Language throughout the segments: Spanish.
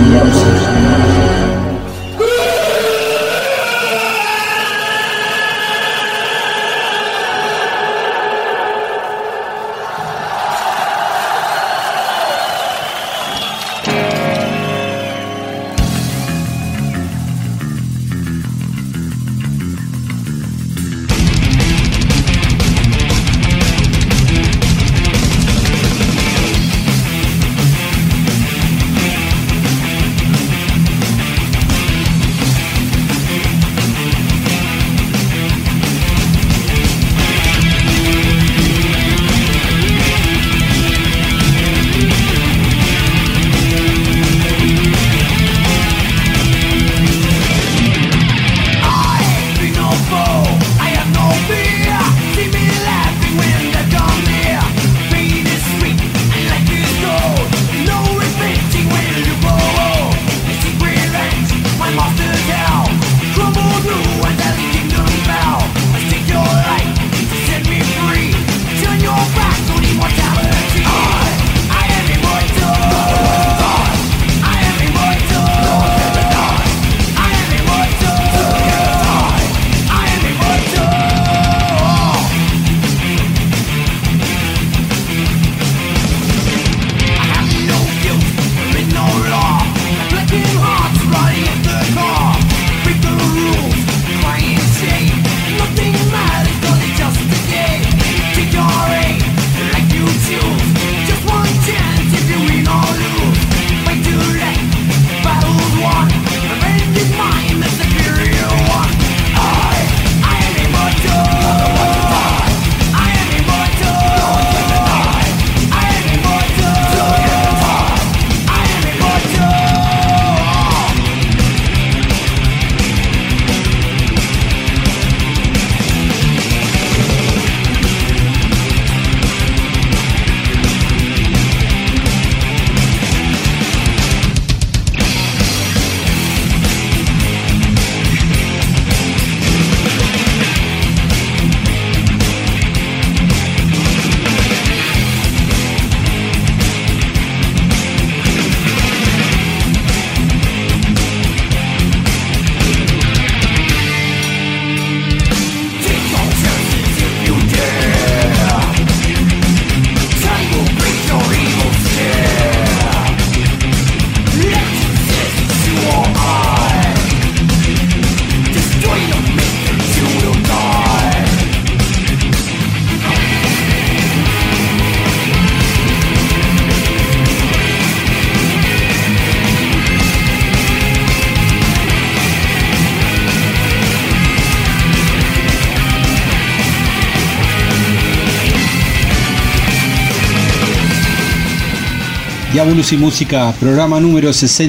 Diabolus y Música, programa número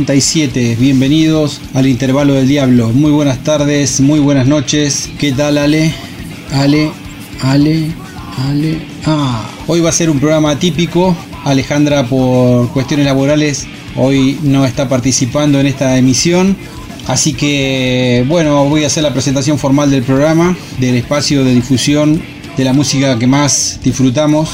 67. Bienvenidos al Intervalo del Diablo. Muy buenas tardes, muy buenas noches. ¿Qué tal, Ale? Hoy va a ser un programa atípico. Alejandra, por cuestiones laborales, hoy no está participando en esta emisión. Así que, bueno, voy a hacer la presentación formal del programa, del espacio de difusión de la música que más disfrutamos.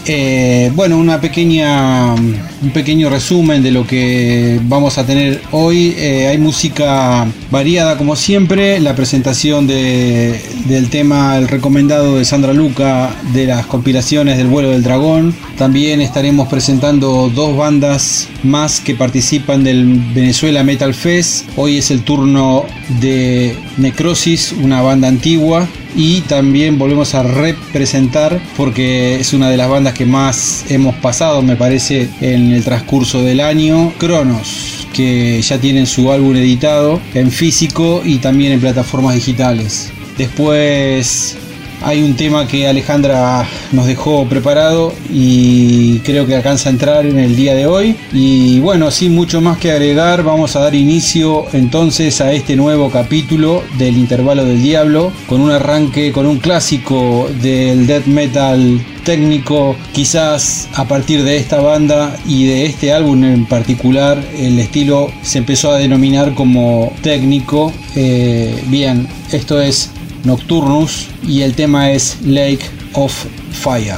Un pequeño resumen de lo que vamos a tener hoy. Hay música variada como siempre, la presentación del tema, el recomendado de Sandra Luca de las compilaciones del Vuelo del Dragón. También estaremos presentando dos bandas más que participan del Venezuela Metal Fest. Hoy es el turno de Necrosis, una banda antigua. Y también volvemos a representar, porque es una de las bandas que más hemos pasado, me parece, en el transcurso del año, Cronos, que ya tienen su álbum editado en físico y también en plataformas digitales. Después hay un tema que Alejandra nos dejó preparado y creo que alcanza a entrar en el día de hoy. Y bueno, sin mucho más que agregar, vamos a dar inicio entonces a este nuevo capítulo del Intervalo del Diablo, con un arranque, con un clásico del death metal técnico. Quizás a partir de esta banda y de este álbum en particular, el estilo se empezó a denominar como técnico. Bien, esto es Nocturnus y el tema es Lake of Fire.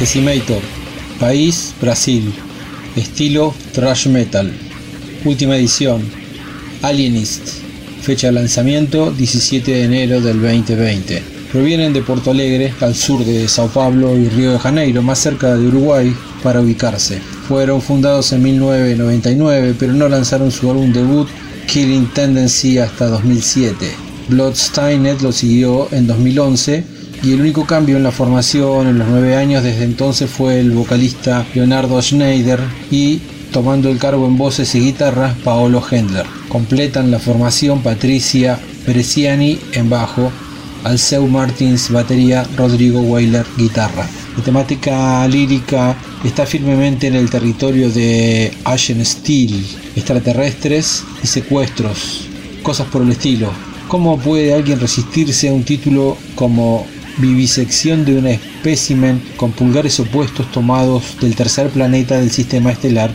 Decimator, país Brasil, estilo thrash metal, última edición, Alienist, fecha de lanzamiento 17 de enero del 2020. Provienen de Porto Alegre, al sur de Sao Paulo y Río de Janeiro, más cerca de Uruguay para ubicarse. Fueron fundados en 1999, pero no lanzaron su álbum debut Killing Tendency hasta 2007. Bloodstained lo siguió en 2011 y el único cambio en la formación en los 9 años desde entonces fue el vocalista Leonardo Schneider y, tomando el cargo en voces y guitarras, Paolo Hendler. Completan la formación Patricia Bresciani en bajo, Alceu Martins batería, Rodrigo Weiler guitarra. La temática lírica está firmemente en el territorio de Ashen Steel, extraterrestres y secuestros, cosas por el estilo. ¿Cómo puede alguien resistirse a un título como Vivisección de un espécimen con pulgares opuestos tomados del tercer planeta del sistema estelar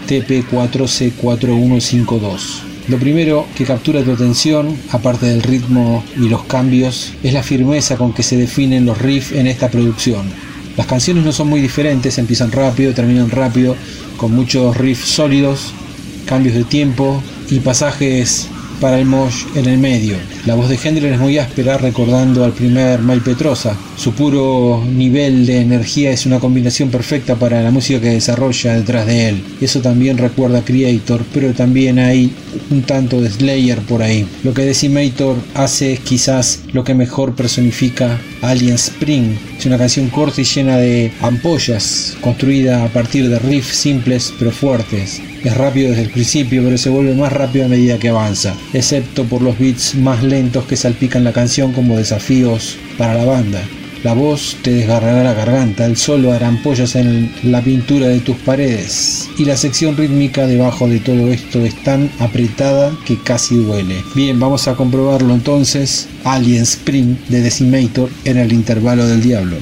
TP4C4152? Lo primero que captura tu atención, aparte del ritmo y los cambios, es la firmeza con que se definen los riffs en esta producción. Las canciones no son muy diferentes, empiezan rápido, terminan rápido, con muchos riffs sólidos, cambios de tiempo y pasajes para el mosh en el medio. La voz de Hendler es muy áspera, recordando al primer Mike Petrosa. Su puro nivel de energía es una combinación perfecta para la música que desarrolla detrás de él. Eso también recuerda a Creator, pero también hay un tanto de Slayer por ahí. Lo que Decimator hace es quizás lo que mejor personifica Alien Spring. Es una canción corta y llena de ampollas, construida a partir de riffs simples pero fuertes. Es rápido desde el principio, pero se vuelve más rápido a medida que avanza, excepto por los beats más lentos que salpican la canción como desafíos para la banda. La voz te desgarrará la garganta, el solo hará ampollas en la pintura de tus paredes, y la sección rítmica debajo de todo esto es tan apretada que casi duele. Bien, vamos a comprobarlo entonces. Alien Spring de Decimator en el intervalo del diablo.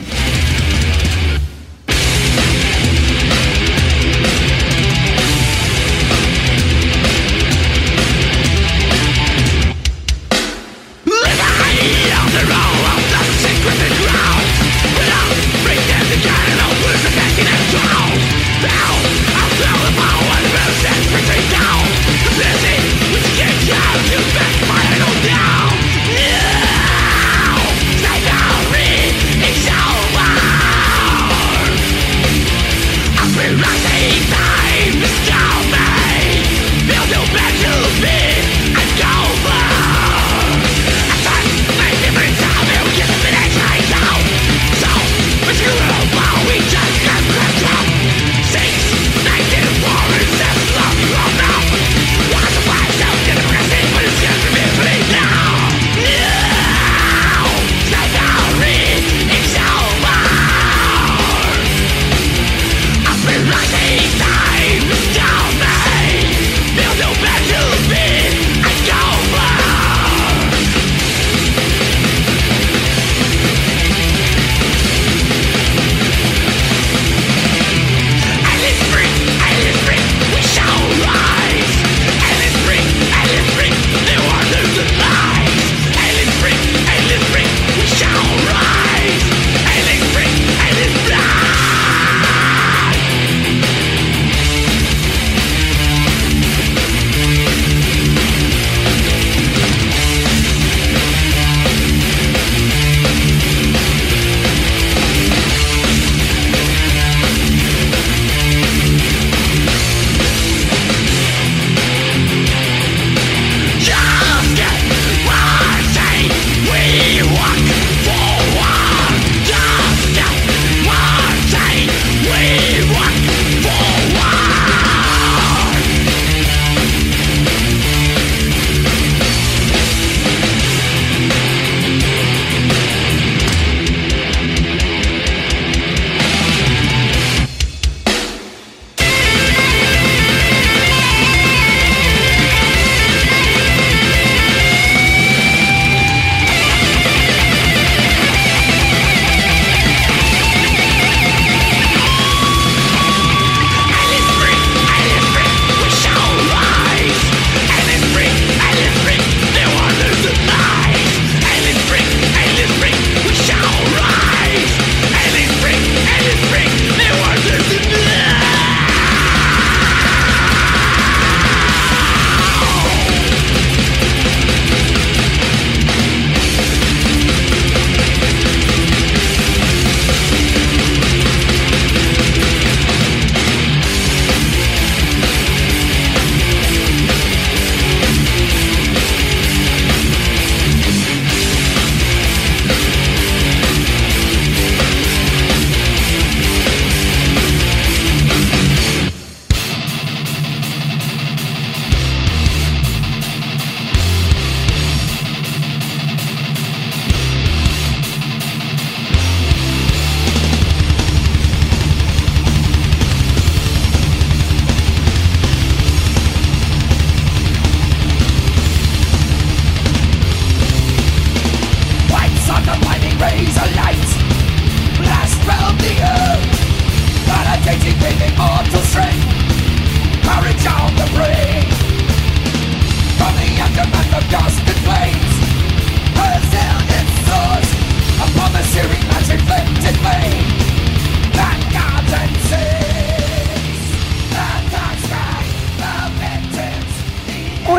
Please.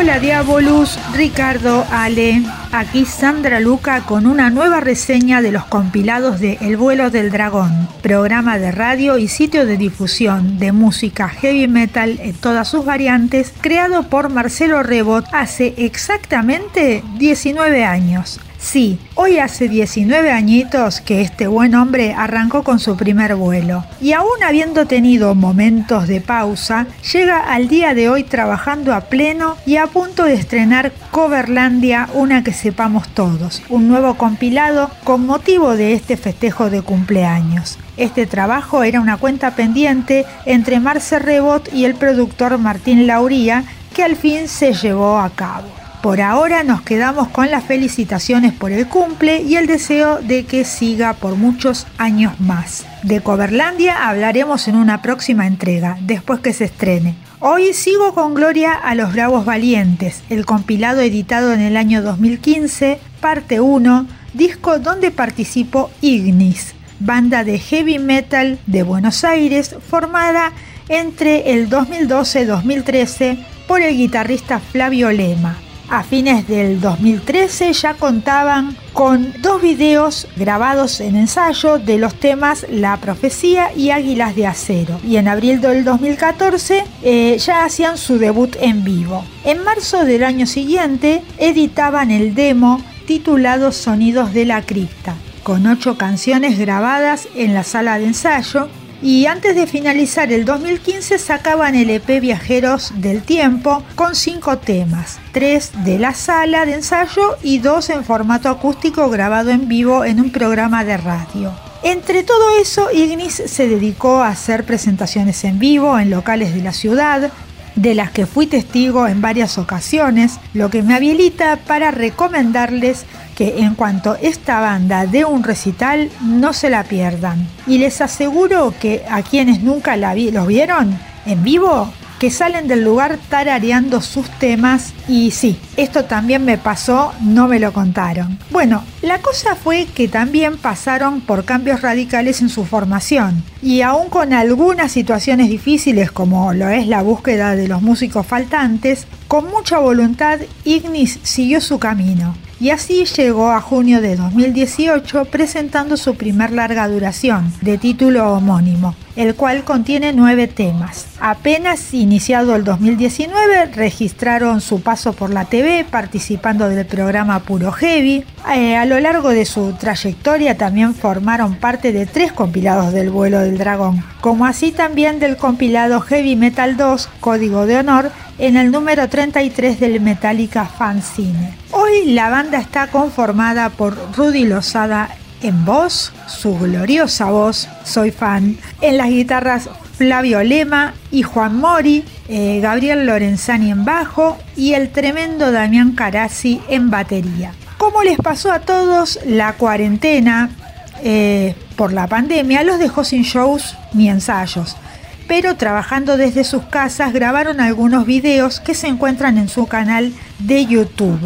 Hola Diabolus, Ricardo, Ale, aquí Sandra Luca con una nueva reseña de los compilados de El vuelo del dragón, programa de radio y sitio de difusión de música heavy metal en todas sus variantes, creado por Marcelo Rebot hace exactamente 19 años. Sí, hoy hace 19 añitos que este buen hombre arrancó con su primer vuelo y aún habiendo tenido momentos de pausa, llega al día de hoy trabajando a pleno y a punto de estrenar Coverlandia, una que sepamos todos, un nuevo compilado con motivo de este festejo de cumpleaños. Este trabajo era una cuenta pendiente entre Marce Rebot y el productor Martín Lauría, que al fin se llevó a cabo. Por ahora nos quedamos con las felicitaciones por el cumple y el deseo de que siga por muchos años más. De Coverlandia hablaremos en una próxima entrega, después que se estrene. Hoy sigo con Gloria a los Bravos Valientes, el compilado editado en el año 2015, parte 1, disco donde participó Ignis, banda de heavy metal de Buenos Aires formada entre el 2012-2013 por el guitarrista Flavio Lema. A fines del 2013 ya contaban con 2 videos grabados en ensayo de los temas La Profecía y Águilas de Acero, y en abril del 2014 ya hacían su debut en vivo. En marzo del año siguiente editaban el demo titulado Sonidos de la Cripta, con 8 canciones grabadas en la sala de ensayo, y antes de finalizar el 2015 sacaban el EP Viajeros del Tiempo con 5 temas, 3 de la sala de ensayo y 2 en formato acústico grabado en vivo en un programa de radio. Entre todo eso, Ignis se dedicó a hacer presentaciones en vivo en locales de la ciudad, de las que fui testigo en varias ocasiones, lo que me habilita para recomendarles que en cuanto esta banda dé un recital, no se la pierdan. Y les aseguro que a quienes nunca los vieron en vivo, que salen del lugar tarareando sus temas. Y sí, esto también me pasó, no me lo contaron. Bueno, la cosa fue que también pasaron por cambios radicales en su formación, y aún con algunas situaciones difíciles como lo es la búsqueda de los músicos faltantes, con mucha voluntad Ignis siguió su camino. Y así llegó a junio de 2018 presentando su primer larga duración, de título homónimo, el cual contiene 9 temas. Apenas iniciado el 2019 registraron su paso por la TV participando del programa Puro Heavy. A lo largo de su trayectoria también formaron parte de 3 compilados del vuelo del dragón, como así también del compilado Heavy Metal 2, Código de Honor, en el número 33 del Metallica Fanzine. Hoy la banda está conformada por Rudy Lozada en voz, su gloriosa voz, soy fan, en las guitarras Flavio Lema y Juan Mori, Gabriel Lorenzani en bajo y el tremendo Damián Carazzi en batería. Como les pasó a todos, la cuarentena por la pandemia los dejó sin shows ni ensayos, pero trabajando desde sus casas grabaron algunos videos que se encuentran en su canal de YouTube.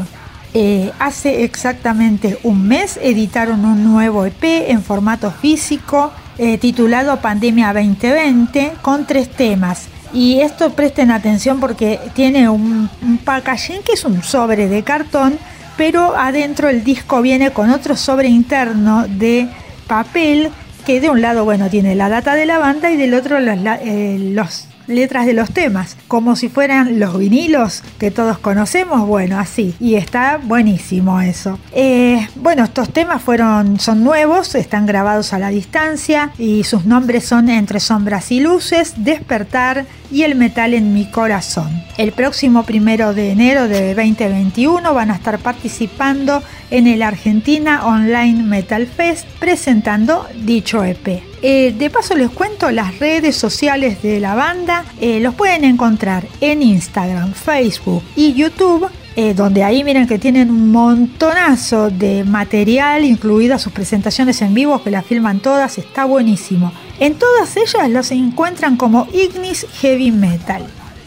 Hace exactamente un mes editaron un nuevo EP en formato físico titulado Pandemia 2020 con 3 temas. Y esto presten atención porque tiene un packaging que es un sobre de cartón, pero adentro el disco viene con otro sobre interno de papel que de un lado, bueno, tiene la data de la banda y del otro las letras de los temas, como si fueran los vinilos que todos conocemos, bueno, así, y está buenísimo eso. Bueno, estos temas son nuevos, están grabados a la distancia y sus nombres son Entre Sombras y Luces, Despertar y El Metal en Mi Corazón. El próximo 1 de enero de 2021 van a estar participando en el Argentina Online Metal Fest presentando dicho EP. De paso les cuento las redes sociales de la banda. Los pueden encontrar en Instagram, Facebook y YouTube, donde ahí miren que tienen un montonazo de material, incluidas sus presentaciones en vivo que las filman todas, está buenísimo. En todas ellas los encuentran como Ignis Heavy Metal.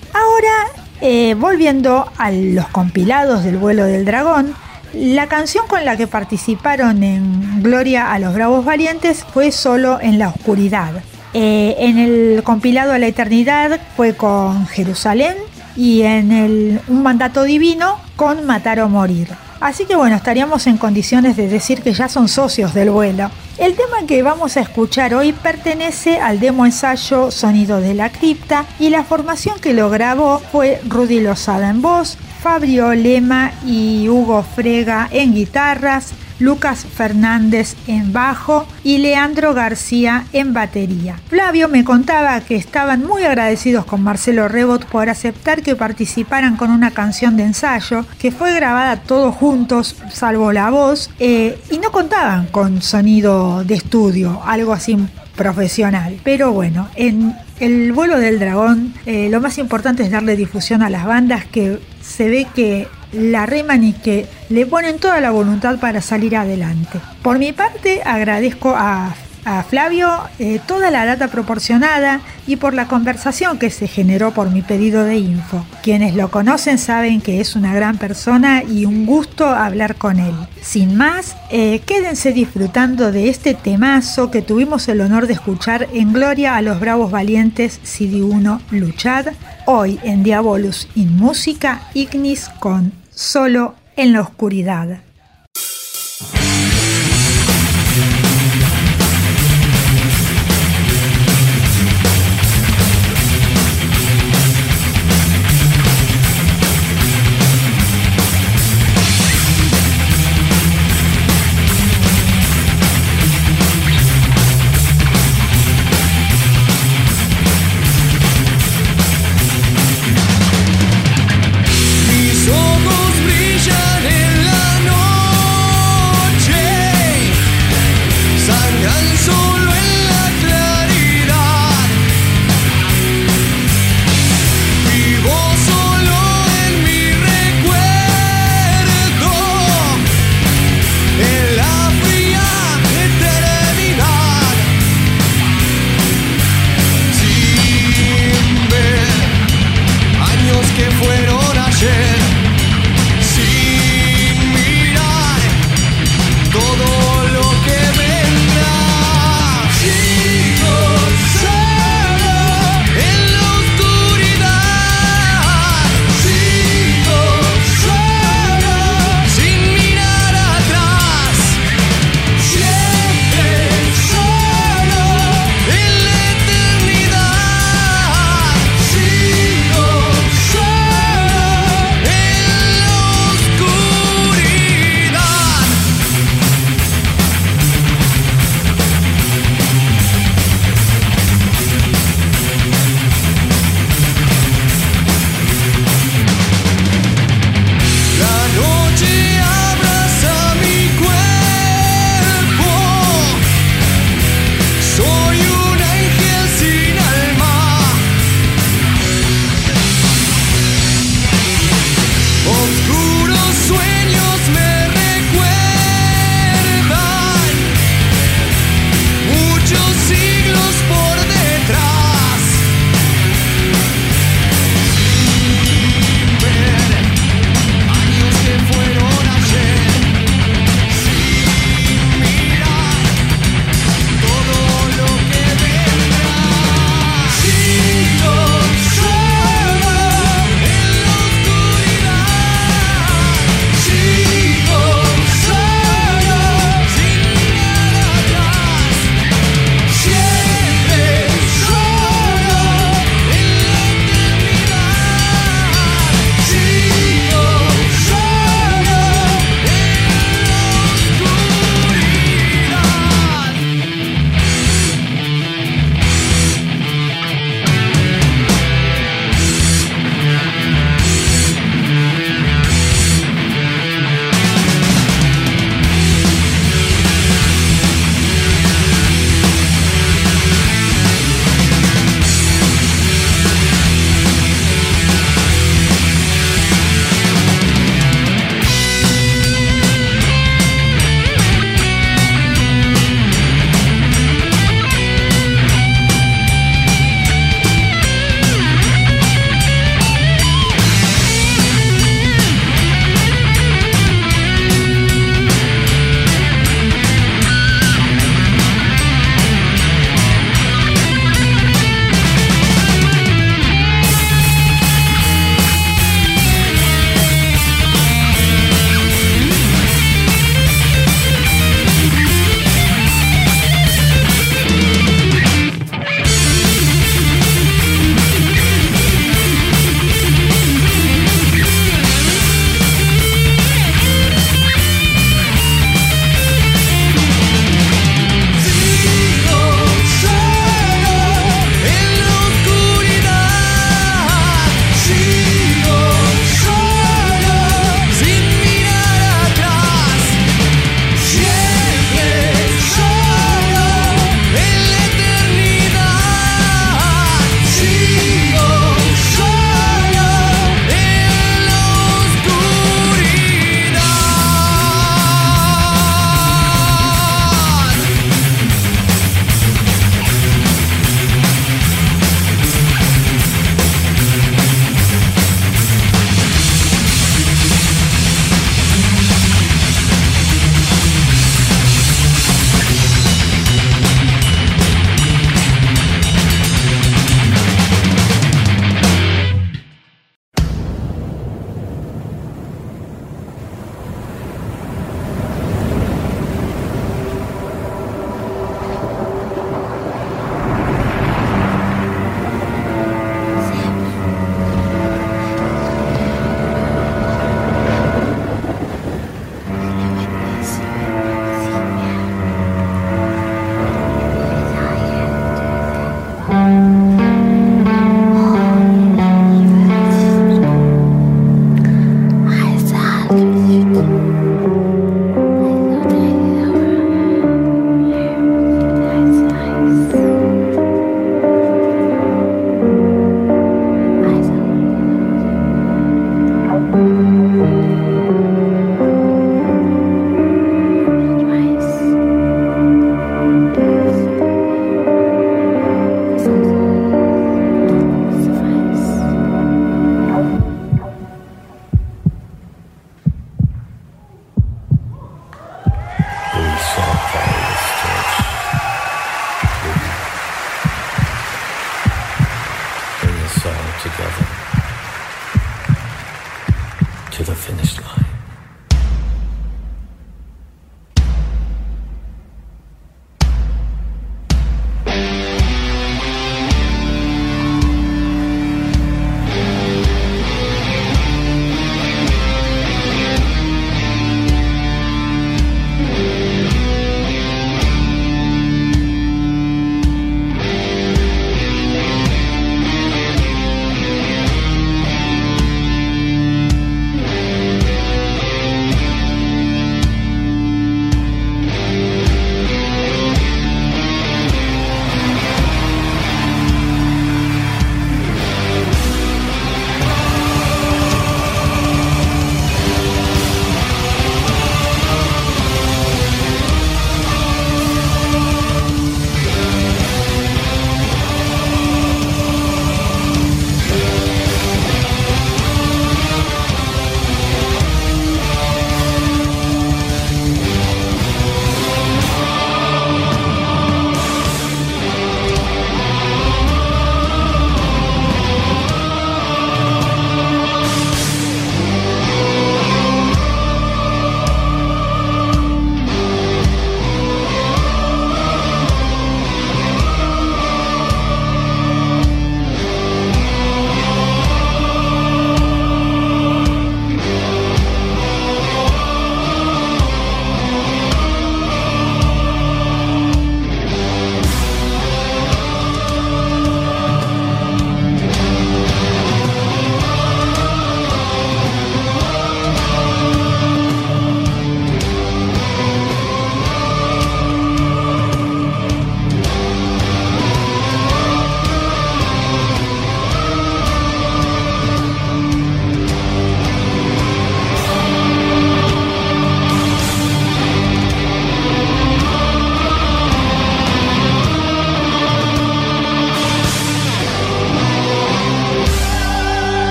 Ahora, volviendo a los compilados del vuelo del dragón, la canción con la que participaron en Gloria a los Bravos Valientes fue Solo en la Oscuridad. En el compilado a la Eternidad fue con Jerusalén y en Un mandato divino con Matar o morir. Así que bueno, estaríamos en condiciones de decir que ya son socios del vuelo. El tema que vamos a escuchar hoy pertenece al demo ensayo Sonido de la Cripta y la formación que lo grabó fue Rudy Lozada en voz, Fabio Lema y Hugo Frega en guitarras, Lucas Fernández en bajo y Leandro García en batería. Flavio me contaba que estaban muy agradecidos con Marcelo Rebot por aceptar que participaran con una canción de ensayo que fue grabada todos juntos, salvo la voz, y no contaban con sonido de estudio, algo así profesional. Pero bueno, en el vuelo del dragón lo más importante es darle difusión a las bandas que se ve que la reman y que le ponen toda la voluntad para salir adelante. Por mi parte agradezco a Flavio toda la data proporcionada y por la conversación que se generó por mi pedido de info. Quienes lo conocen saben que es una gran persona y un gusto hablar con él. Sin más, quédense disfrutando de este temazo que tuvimos el honor de escuchar en gloria a los bravos valientes CD1 Luchad, hoy en Diabolus in Música Ignis con Solo en la Oscuridad. Mis ojos brillan en la noche.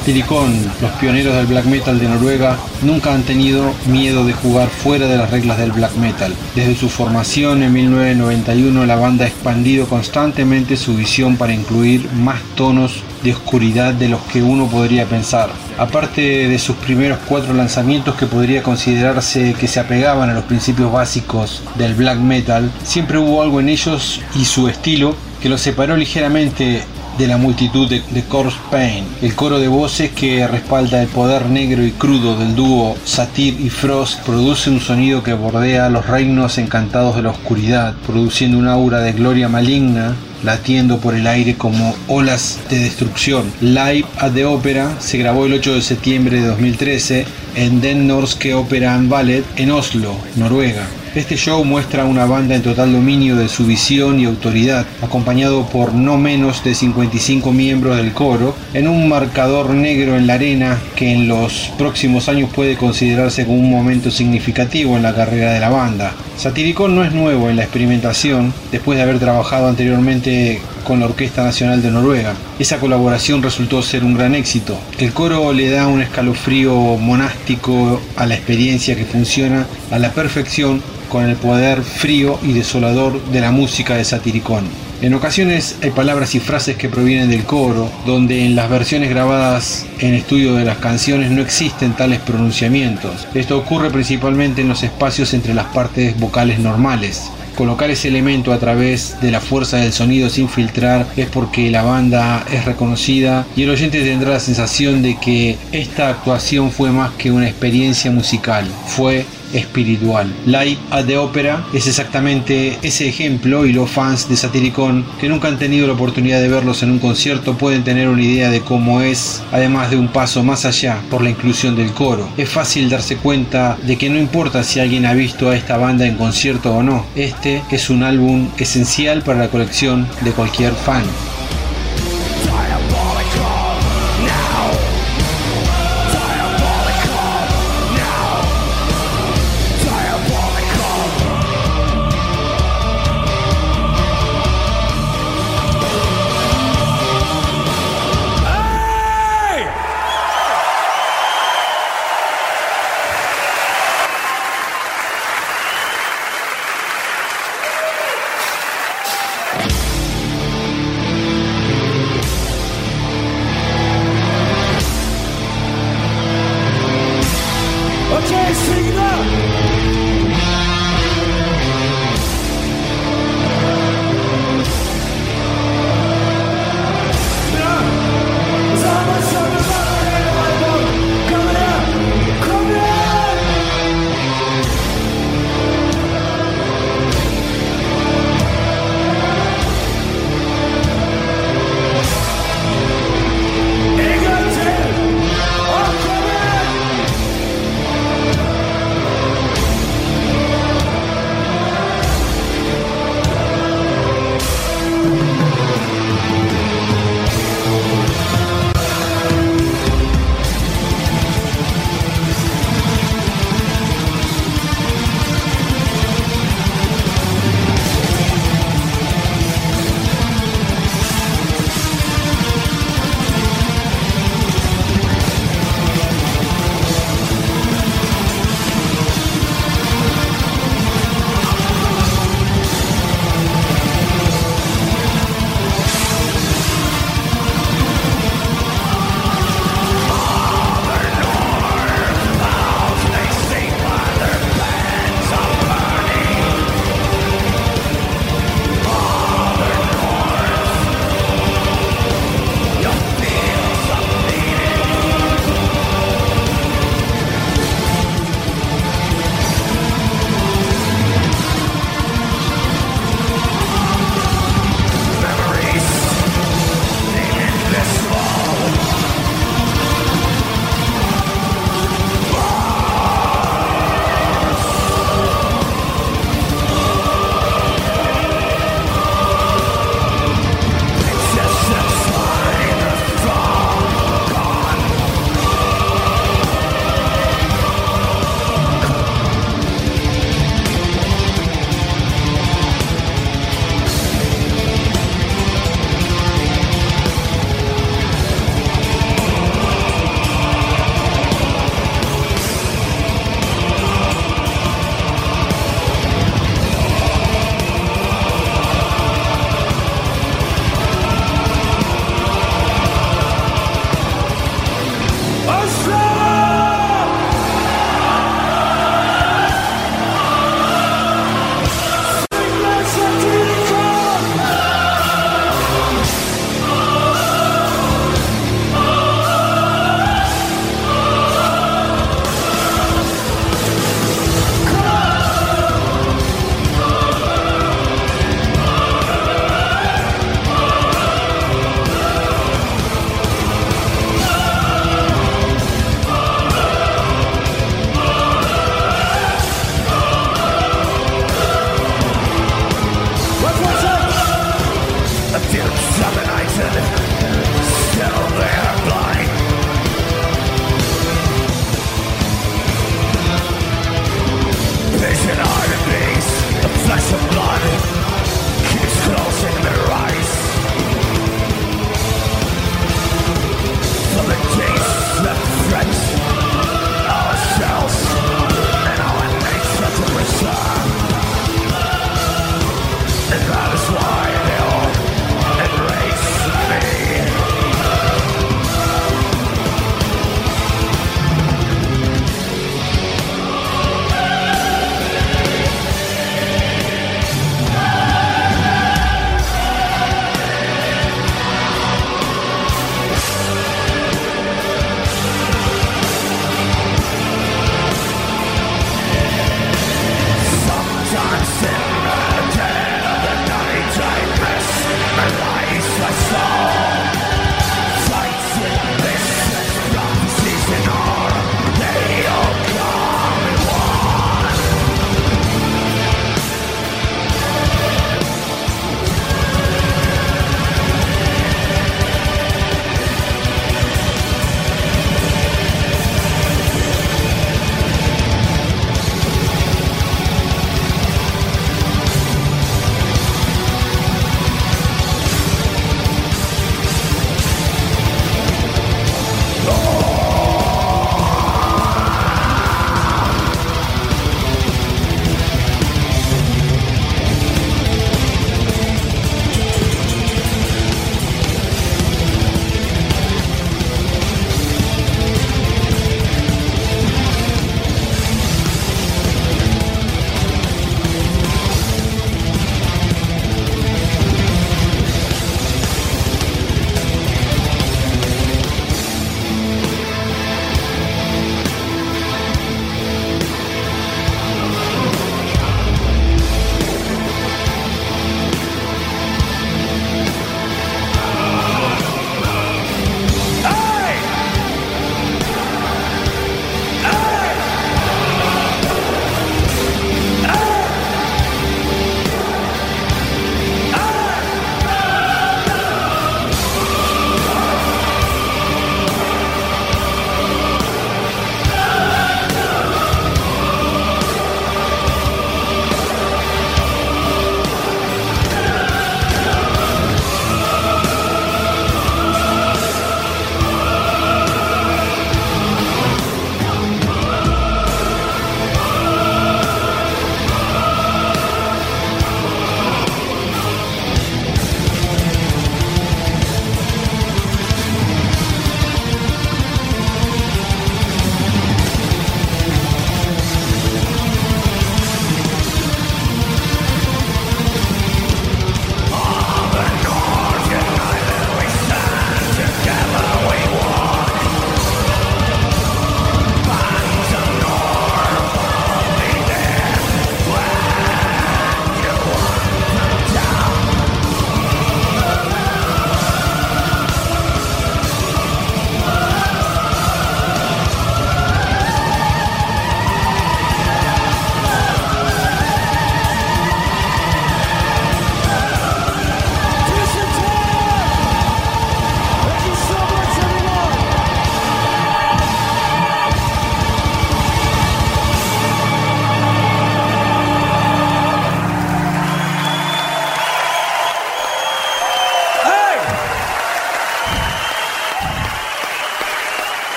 Satyricon, los pioneros del black metal de Noruega, nunca han tenido miedo de jugar fuera de las reglas del black metal. Desde su formación en 1991, la banda ha expandido constantemente su visión para incluir más tonos de oscuridad de los que uno podría pensar. Aparte de sus primeros 4 lanzamientos que podría considerarse que se apegaban a los principios básicos del black metal, siempre hubo algo en ellos y su estilo que los separó ligeramente de la multitud de Corpse Paint. El coro de voces que respalda el poder negro y crudo del dúo Satyr y Frost produce un sonido que bordea los reinos encantados de la oscuridad, produciendo un aura de gloria maligna latiendo por el aire como olas de destrucción. Live at the Opera se grabó el 8 de septiembre de 2013 en Den Norske Opera and Ballet en Oslo, Noruega. Este show muestra una banda en total dominio de su visión y autoridad, acompañado por no menos de 55 miembros del coro, en un marcador negro en la arena que en los próximos años puede considerarse como un momento significativo en la carrera de la banda. Satyricon no es nuevo en la experimentación, después de haber trabajado anteriormente con la Orquesta Nacional de Noruega. Esa colaboración resultó ser un gran éxito. El coro le da un escalofrío monástico a la experiencia que funciona a la perfección con el poder frío y desolador de la música de Satyricon. En ocasiones hay palabras y frases que provienen del coro, donde en las versiones grabadas en estudio de las canciones no existen tales pronunciamientos. Esto ocurre principalmente en los espacios entre las partes vocales normales. Colocar ese elemento a través de la fuerza del sonido sin filtrar es porque la banda es reconocida y el oyente tendrá la sensación de que esta actuación fue más que una experiencia musical, fue espiritual. Live at the Opera es exactamente ese ejemplo, y los fans de Satyricon que nunca han tenido la oportunidad de verlos en un concierto pueden tener una idea de cómo es, además de un paso más allá por la inclusión del coro. Es fácil darse cuenta de que no importa si alguien ha visto a esta banda en concierto o no, este es un álbum esencial para la colección de cualquier fan.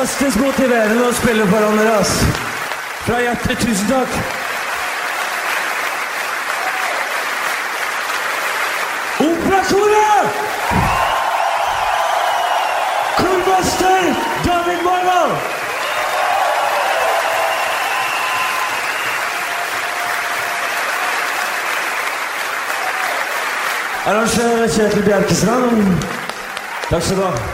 fantastiskt motiverende å spille foran dere, ass. Fra hjertet, tusen takk. Operakoret! Kormester David Marval! Arrangør Kjetil Bjerkestrand. Takk skal du ha.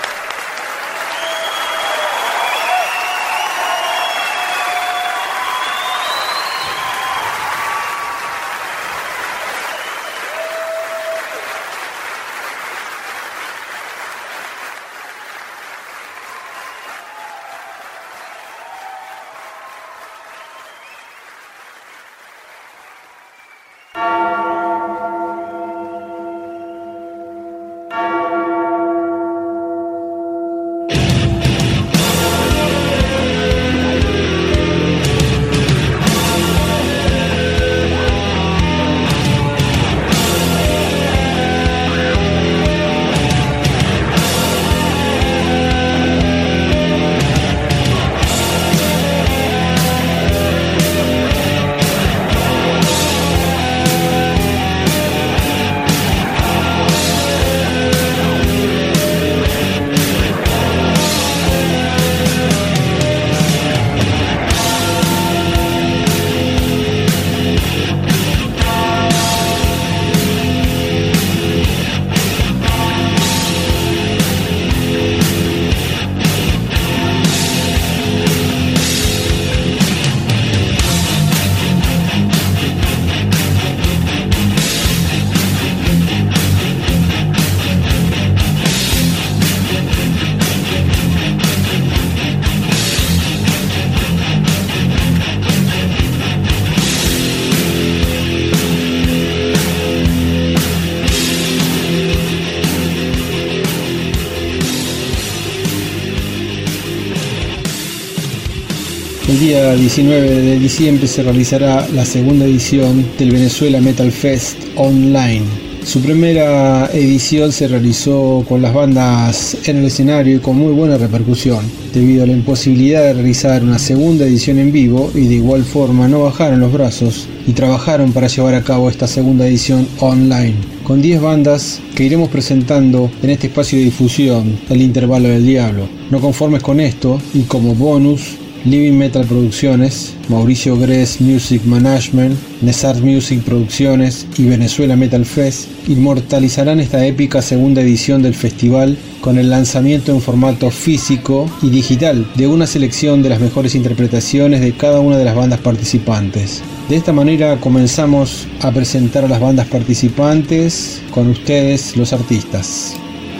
El día 19 de diciembre se realizará la segunda edición del Venezuela Metal Fest Online. Su primera edición se realizó con las bandas en el escenario y con muy buena repercusión. Debido a la imposibilidad de realizar una segunda edición en vivo y de igual forma no bajaron los brazos y trabajaron para llevar a cabo esta segunda edición online, con 10 bandas que iremos presentando en este espacio de difusión, El Intervalo del Diablo. No conformes con esto y como bonus, Living Metal Producciones, Mauricio Gress Music Management, Nesart Music Producciones y Venezuela Metal Fest inmortalizarán esta épica segunda edición del festival con el lanzamiento en formato físico y digital de una selección de las mejores interpretaciones de cada una de las bandas participantes. De esta manera comenzamos a presentar a las bandas participantes, con ustedes los artistas.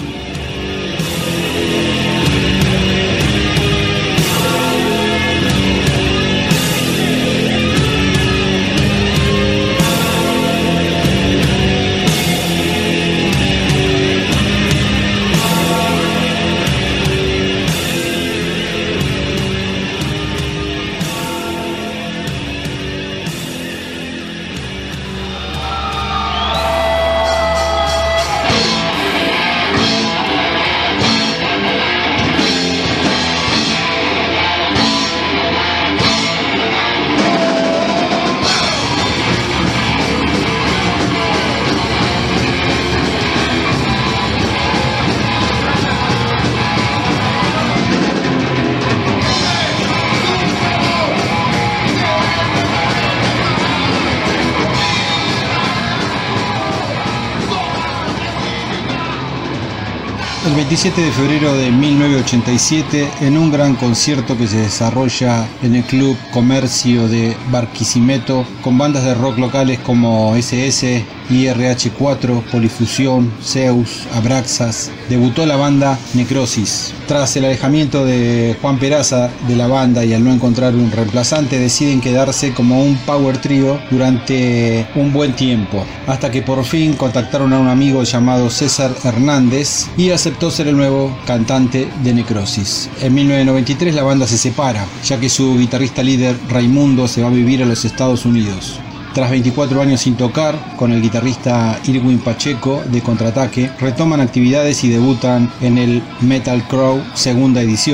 El 27 de febrero de 1987, en un gran concierto que se desarrolla en el Club Comercio de Barquisimeto, con bandas de rock locales como SS, IRH4, Polifusión, Zeus, Abraxas, debutó la banda Necrosis. Tras el alejamiento de Juan Peraza de la banda y al no encontrar un reemplazante, deciden quedarse como un power trio durante un buen tiempo, hasta que por fin contactaron a un amigo llamado César Hernández y aceptó ser el nuevo cantante de Necrosis. En 1993 la banda se separa, ya que su guitarrista líder Raimundo se va a vivir a los Estados Unidos. Tras 24 años sin tocar, con el guitarrista Irwin Pacheco de Contraataque, retoman actividades y debutan en el Metal Crow segunda edición.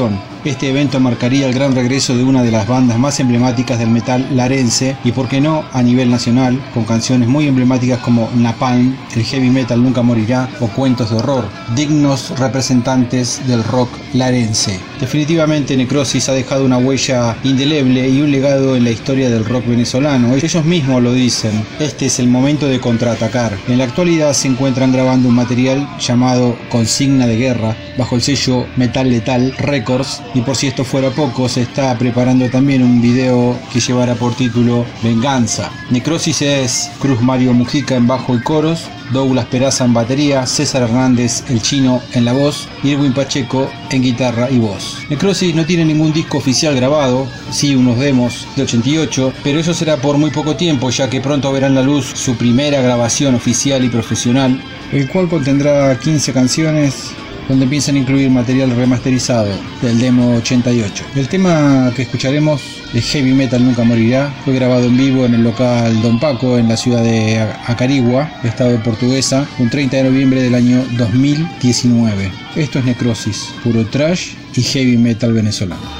Este evento marcaría el gran regreso de una de las bandas más emblemáticas del metal larense y, por qué no, a nivel nacional, con canciones muy emblemáticas como Napalm, El heavy metal nunca morirá o Cuentos de horror, dignos representantes del rock larense. Definitivamente Necrosis ha dejado una huella indeleble y un legado en la historia del rock venezolano. Ellos mismos lo dicen, este es el momento de contraatacar. En la actualidad se encuentran grabando un material llamado Consigna de Guerra bajo el sello Metal Letal Records, y por si esto fuera poco, se está preparando también un video que llevará por título Venganza. Necrosis es Cruz Mario Mujica en bajo y coros, Douglas Peraza en batería, César Hernández el Chino en la voz, Irwin Pacheco en guitarra y voz. Necrosis no tiene ningún disco oficial grabado, sí unos demos de 88, pero eso será por muy poco tiempo, ya que pronto verán la luz su primera grabación oficial y profesional, el cual contendrá 15 canciones, donde piensan incluir material remasterizado del demo 88. El tema que escucharemos, el Heavy Metal Nunca Morirá, fue grabado en vivo en el local Don Paco en la ciudad de Acarigua, estado de Portuguesa, un 30 de noviembre del año 2019. Esto es Necrosis, puro trash y heavy metal venezolano.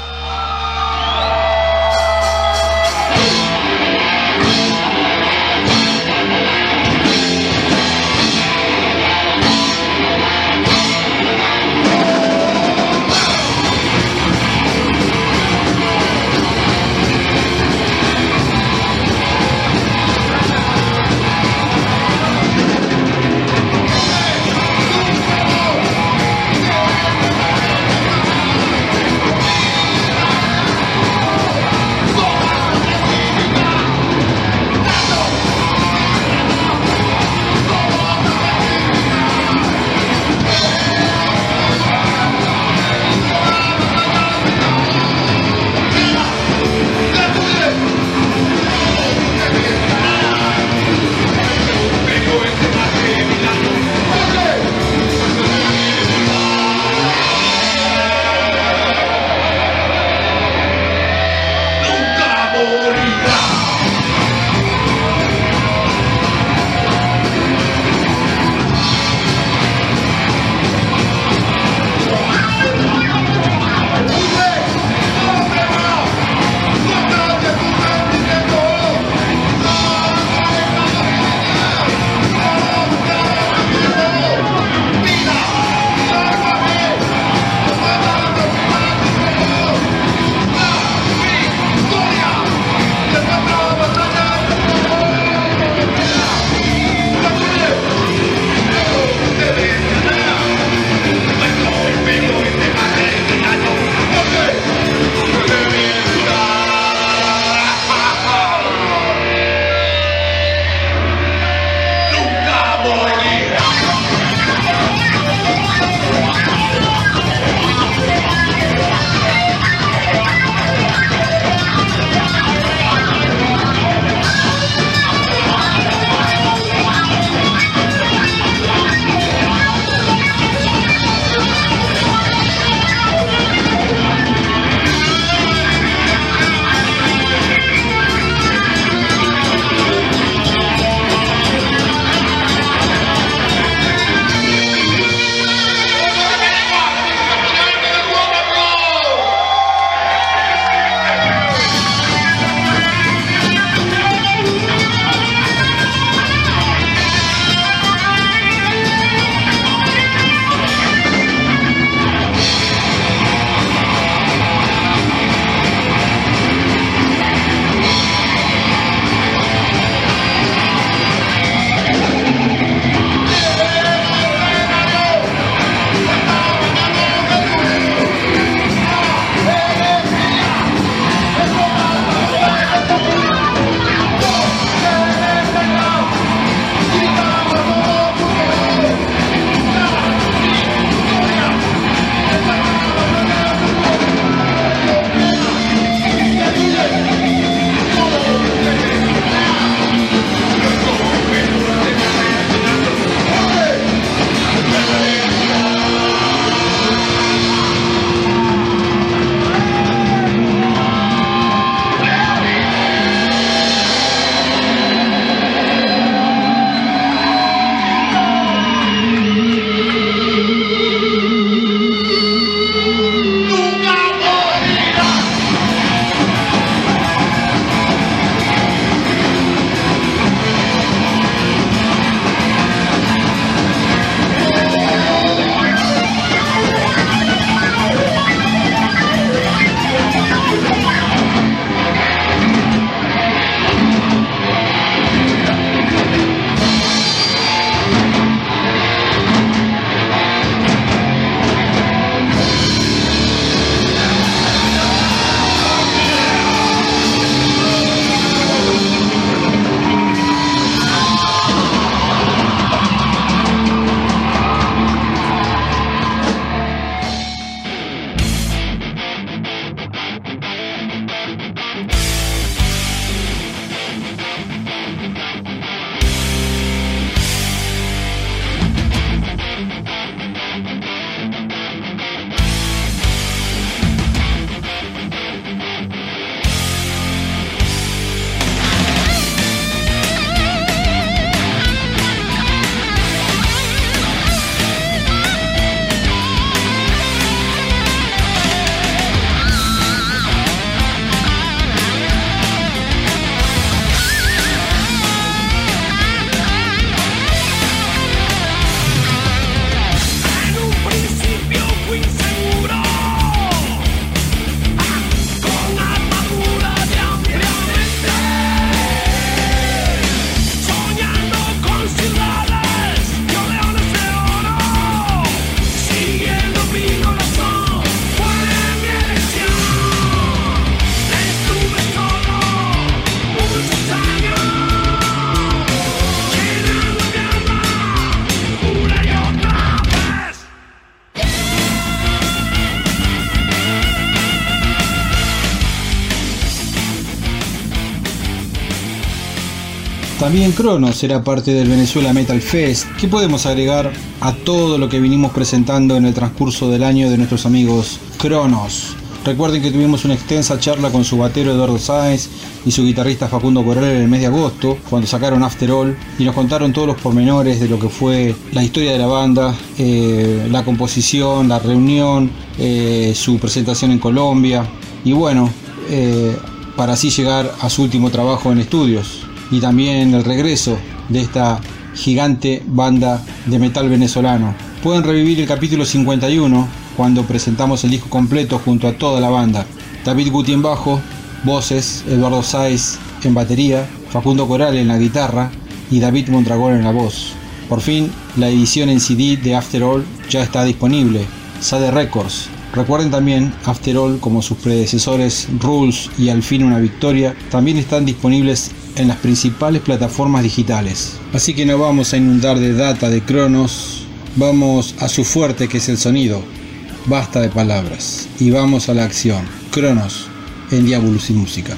También Cronos era parte del Venezuela Metal Fest. ¿Qué podemos agregar a todo lo que vinimos presentando en el transcurso del año de nuestros amigos Cronos? Recuerden que tuvimos una extensa charla con su batero Eduardo Sáenz y su guitarrista Facundo Coral en el mes de agosto, cuando sacaron After All, y nos contaron todos los pormenores de lo que fue la historia de la banda, la composición, la reunión, su presentación en Colombia, y bueno, para así llegar a su último trabajo en estudios, y también el regreso de esta gigante banda de metal venezolano. Pueden revivir el capítulo 51, cuando presentamos el disco completo junto a toda la banda. David Guti en bajo, voces, Eduardo Sáenz en batería, Facundo Coral en la guitarra y David Mondragón en la voz. Por fin, la edición en CD de After All ya está disponible. Sade Records. Recuerden también, After All, como sus predecesores Rules y Al fin una victoria, también están disponibles en las principales plataformas digitales. Así que no vamos a inundar de data de Cronos, vamos a su fuerte, que es el sonido. Basta de palabras y vamos a la acción. Cronos en Diabolus y Música.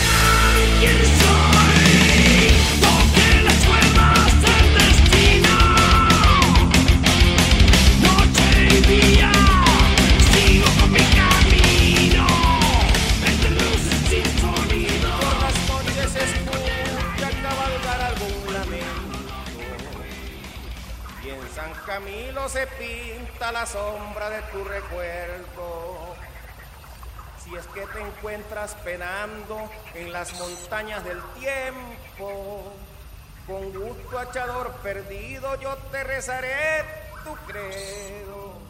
Camilo se pinta la sombra de tu recuerdo. Si es que te encuentras penando en las montañas del tiempo, con gusto hachador perdido yo te rezaré tu credo.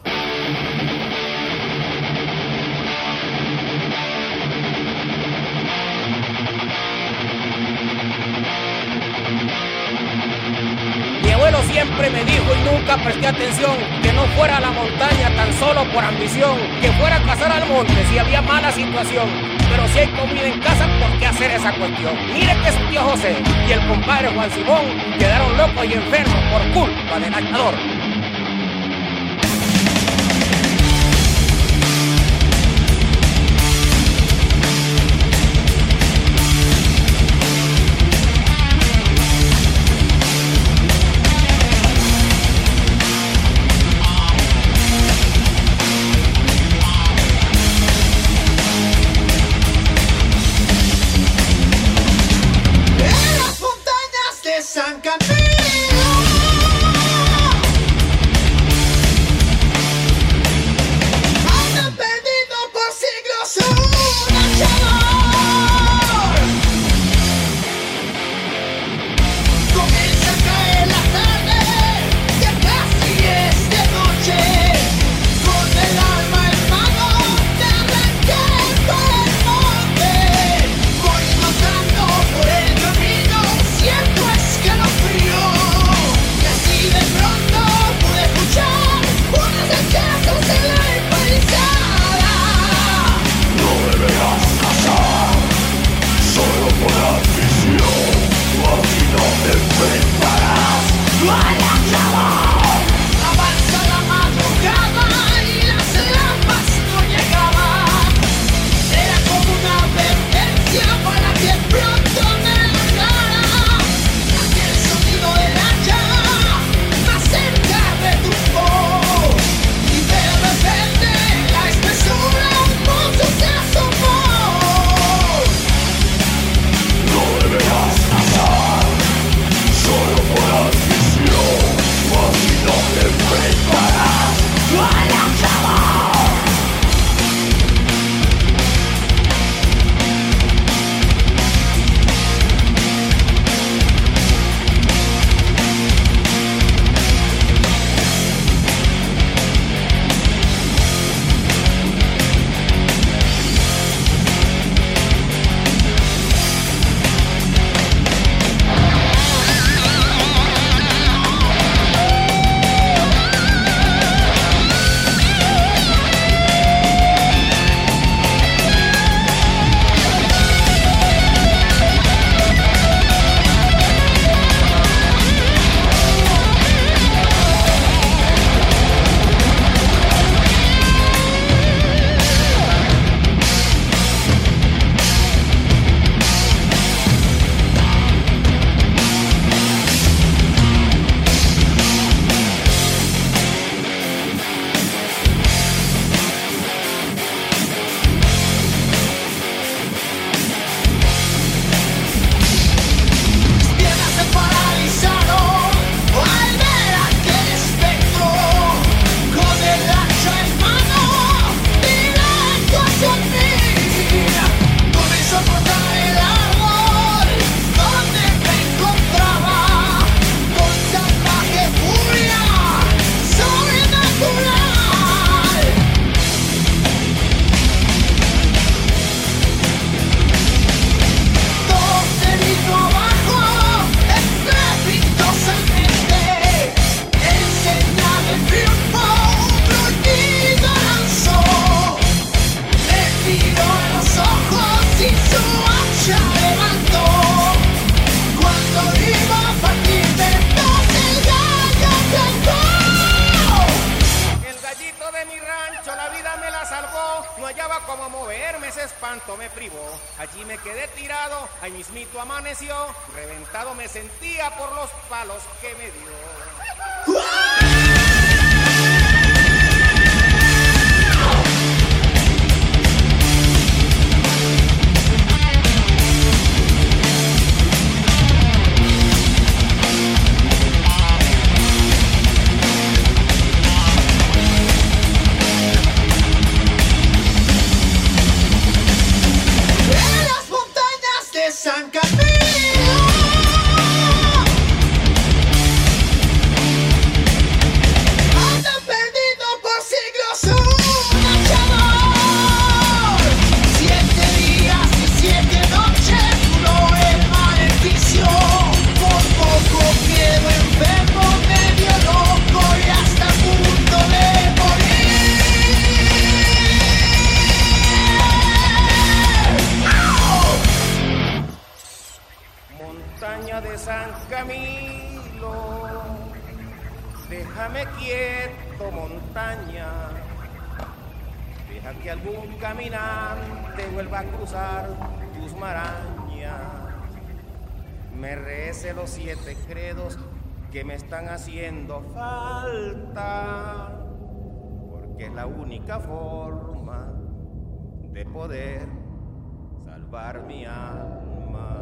Mi abuelo siempre me dijo y nunca presté atención que no fuera a la montaña tan solo por ambición, que fuera a cazar al monte si había mala situación, pero si hay comida en casa, ¿por qué hacer esa cuestión? Mire que su tío José y el compadre Juan Simón quedaron locos y enfermos por culpa del hachador. San Camilo estribo. Allí me quedé tirado, ahí mismito amaneció. Reventado me sentía por los palos que me dio. San Camilo, anda perdido por siglos un luchador. 7 días y 7 noches duró el maleficio. Por poco quedo enfermo, medio loco y hasta a punto de morir. Montaña de San Camilo, déjame quieto, montaña. Deja que algún caminante vuelva a cruzar tus marañas. Me recé los 7 credos que me están haciendo falta, porque es la única forma de poder salvar mi alma.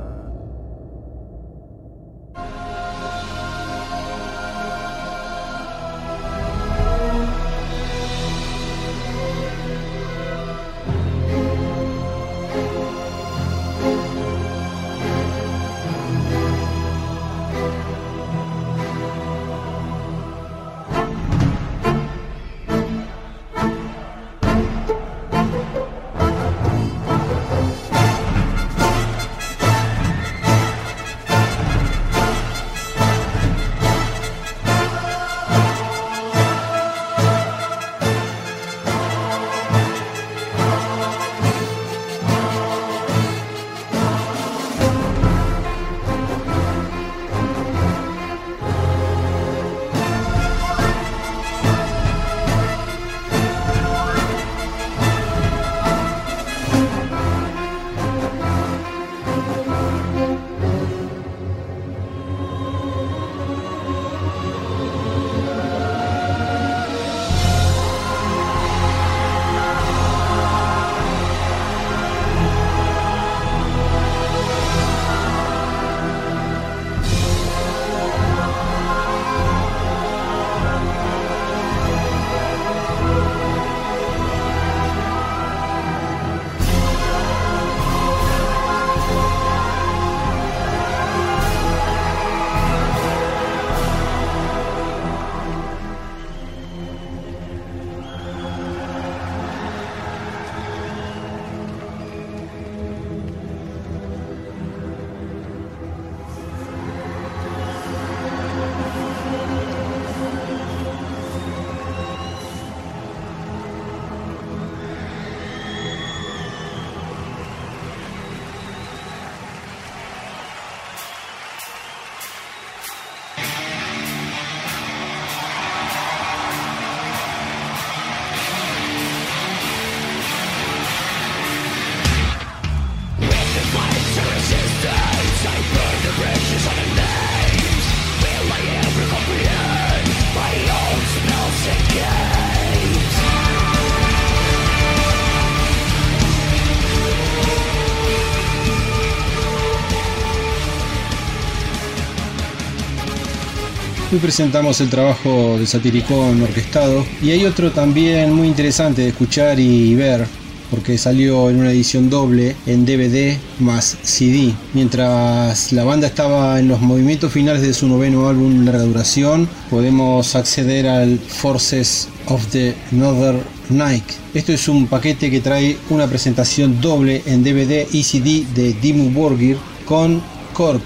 Hoy presentamos el trabajo de Satiricón orquestado, y hay otro también muy interesante de escuchar y ver, porque salió en una edición doble en DVD más CD. Mientras la banda estaba en los movimientos finales de su 9º álbum larga duración, podemos acceder al Forces of the Northern Night. Esto es un paquete que trae una presentación doble en DVD y CD de Dimmu Borgir con Kork,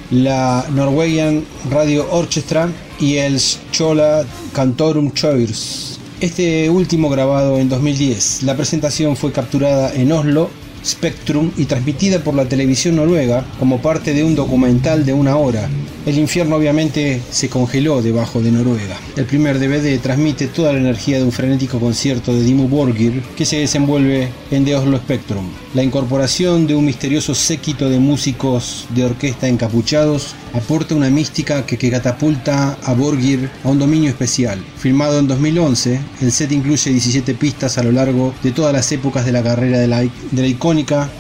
la Norwegian Radio Orchestra y el Schola Cantorum Choirs. Este último grabado en 2010. La presentación fue capturada en Oslo, Spectrum, y transmitida por la televisión noruega como parte de un documental de 1 hora. El infierno obviamente se congeló debajo de Noruega. El primer DVD transmite toda la energía de un frenético concierto de Dimmu Borgir que se desenvuelve en The Oslo Spectrum. La incorporación de un misterioso séquito de músicos de orquesta encapuchados aporta una mística que catapulta a Borgir a un dominio especial. Filmado en 2011, el set incluye 17 pistas a lo largo de todas las épocas de la carrera de la icónica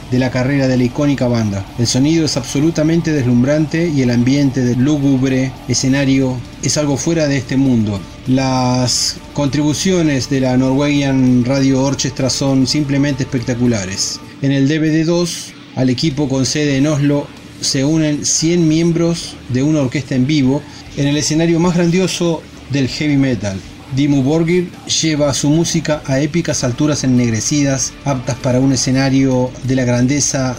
banda. El sonido es absolutamente deslumbrante y el ambiente del lúgubre escenario es algo fuera de este mundo. Las contribuciones de la Norwegian Radio Orchestra son simplemente espectaculares. En el DVD 2, al equipo con sede en Oslo se unen 100 miembros de una orquesta en vivo en el escenario más grandioso del heavy metal. Dimmu Borgir lleva su música a épicas alturas ennegrecidas, aptas para un escenario de la grandeza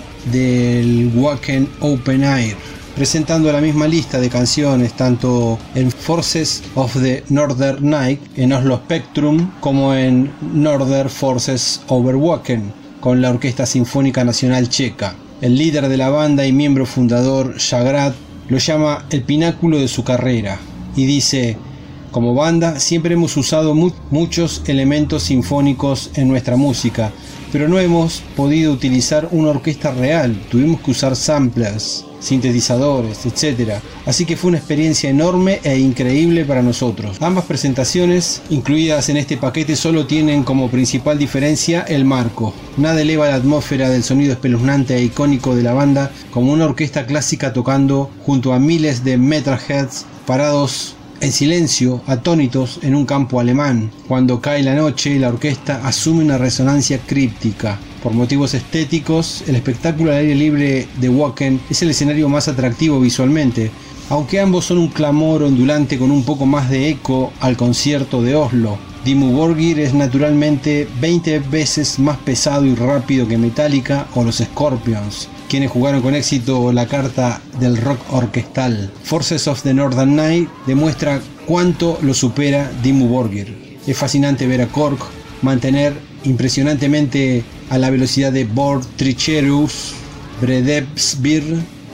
del Wacken Open Air, presentando la misma lista de canciones tanto en Forces of the Northern Night en Oslo Spectrum como en Northern Forces over Wacken con la Orquesta Sinfónica Nacional Checa. El líder de la banda y miembro fundador, Jagrat, lo llama el pináculo de su carrera y dice: como banda siempre hemos usado muchos elementos sinfónicos en nuestra música, pero no hemos podido utilizar una orquesta real, tuvimos que usar samplers, sintetizadores, etc. Así que fue una experiencia enorme e increíble para nosotros. Ambas presentaciones incluidas en este paquete solo tienen como principal diferencia el marco. Nada eleva la atmósfera del sonido espeluznante e icónico de la banda como una orquesta clásica tocando junto a miles de metalheads parados en silencio, atónitos en un campo alemán. Cuando cae la noche, la orquesta asume una resonancia críptica. Por motivos estéticos, el espectáculo al aire libre de Wacken es el escenario más atractivo visualmente, aunque ambos son un clamor ondulante con un poco más de eco al concierto de Oslo. Dimmu Borgir es naturalmente 20 veces más pesado y rápido que Metallica o los Scorpions, quienes jugaron con éxito la carta del rock orquestal. Forces of the Northern Night demuestra cuánto lo supera Dimmu Borgir. Es fascinante ver a Korg mantener impresionantemente a la velocidad de Bård Tricherus, Bredebsbir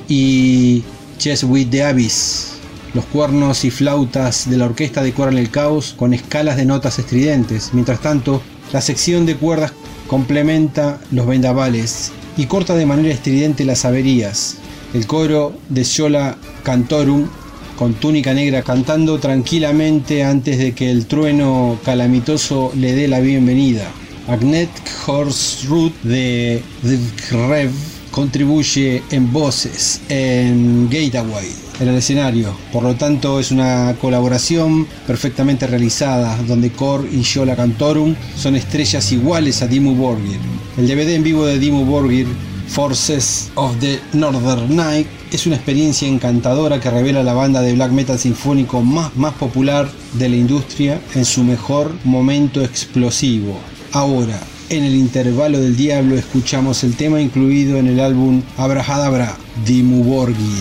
y Chess with the Abyss. Los cuernos y flautas de la orquesta decoran el caos con escalas de notas estridentes. Mientras tanto, la sección de cuerdas complementa los vendavales y corta de manera estridente las averías. El coro de Sjola Cantorum, con túnica negra, cantando tranquilamente antes de que el trueno calamitoso le dé la bienvenida. Agnet Horsrud de Rev contribuye en voces en Gateway en el escenario. Por lo tanto, es una colaboración perfectamente realizada, donde Korg y Sjola Cantorum son estrellas iguales a Dimmu Borgir. El DVD en vivo de Dimmu Borgir, Forces of the Northern Night, es una experiencia encantadora que revela la banda de black metal sinfónico más popular de la industria en su mejor momento explosivo. Ahora, en el intervalo del diablo, escuchamos el tema incluido en el álbum Abrahadabra, Dimmu Borgir.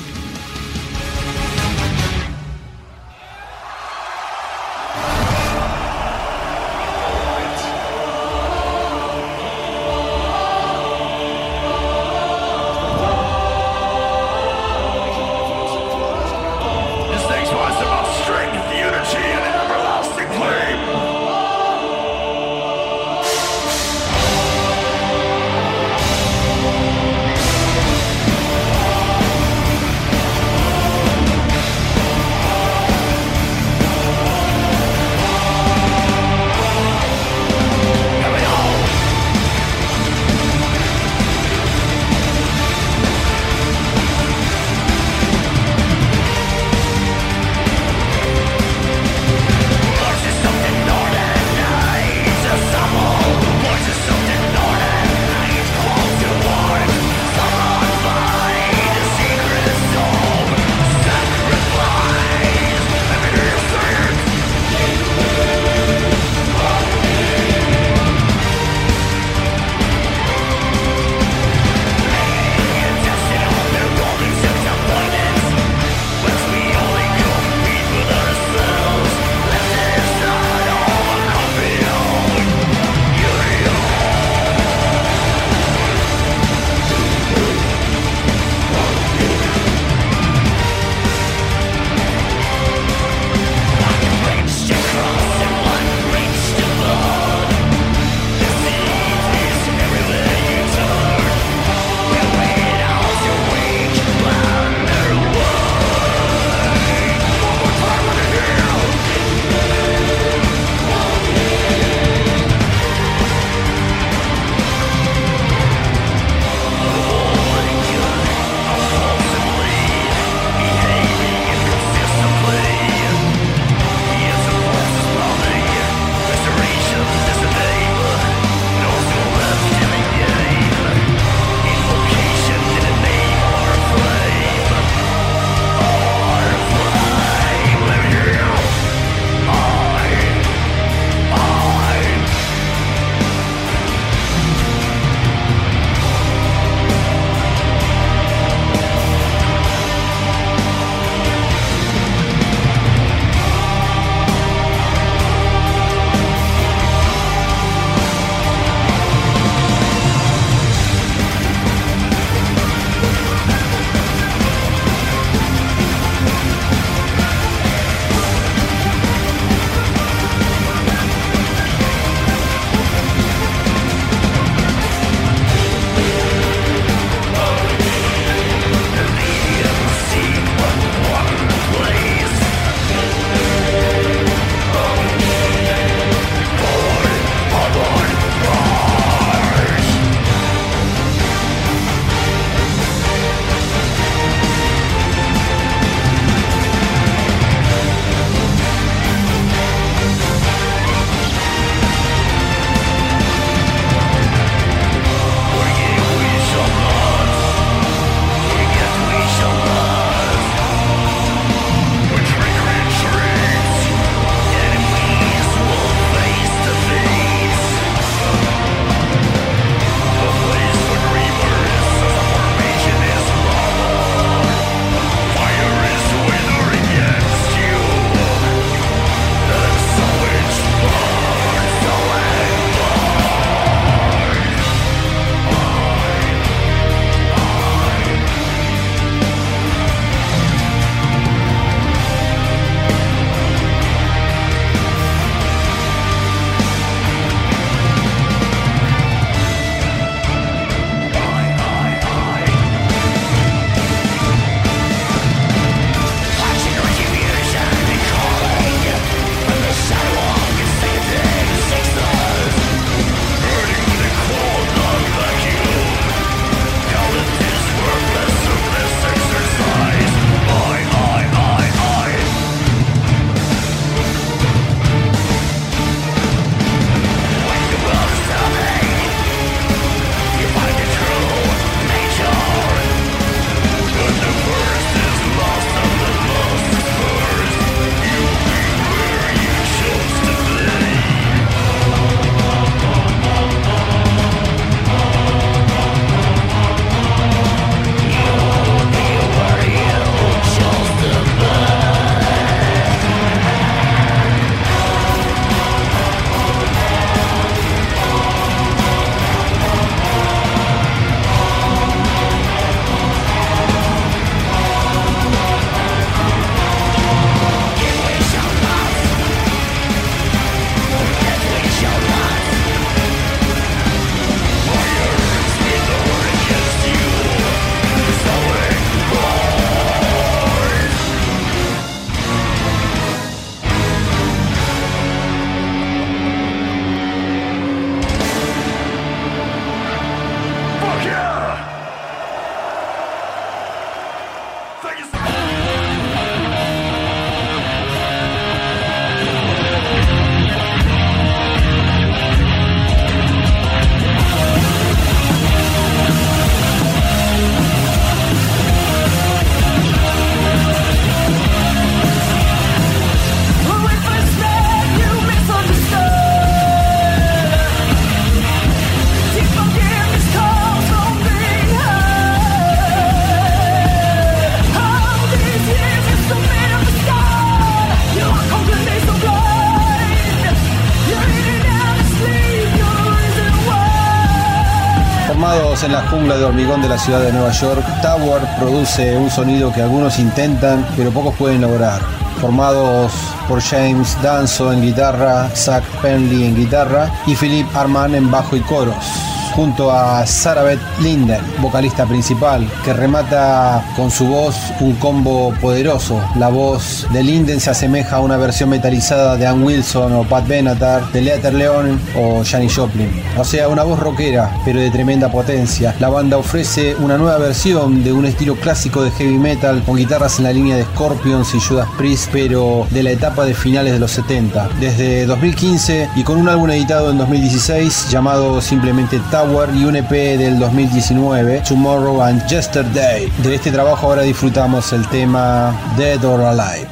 Formados en la jungla de hormigón de la ciudad de Nueva York, Tower produce un sonido que algunos intentan, pero pocos pueden lograr. Formados por James Danso en guitarra, Zach Penley en guitarra y Philip Arman en bajo y coros, junto a Sarah Beth Linden, vocalista principal, que remata con su voz un combo poderoso. La voz de Linden se asemeja a una versión metalizada de Ann Wilson o Pat Benatar, de Leather Leon o Janis Joplin. O sea, una voz rockera, pero de tremenda potencia. La banda ofrece una nueva versión de un estilo clásico de heavy metal, con guitarras en la línea de Scorpions y Judas Priest, pero de la etapa de finales de los 70. Desde 2015 y con un álbum editado en 2016 llamado simplemente Tower y un EP del 2019, Tomorrow and Yesterday. De este trabajo ahora disfrutamos el tema Dead or Alive.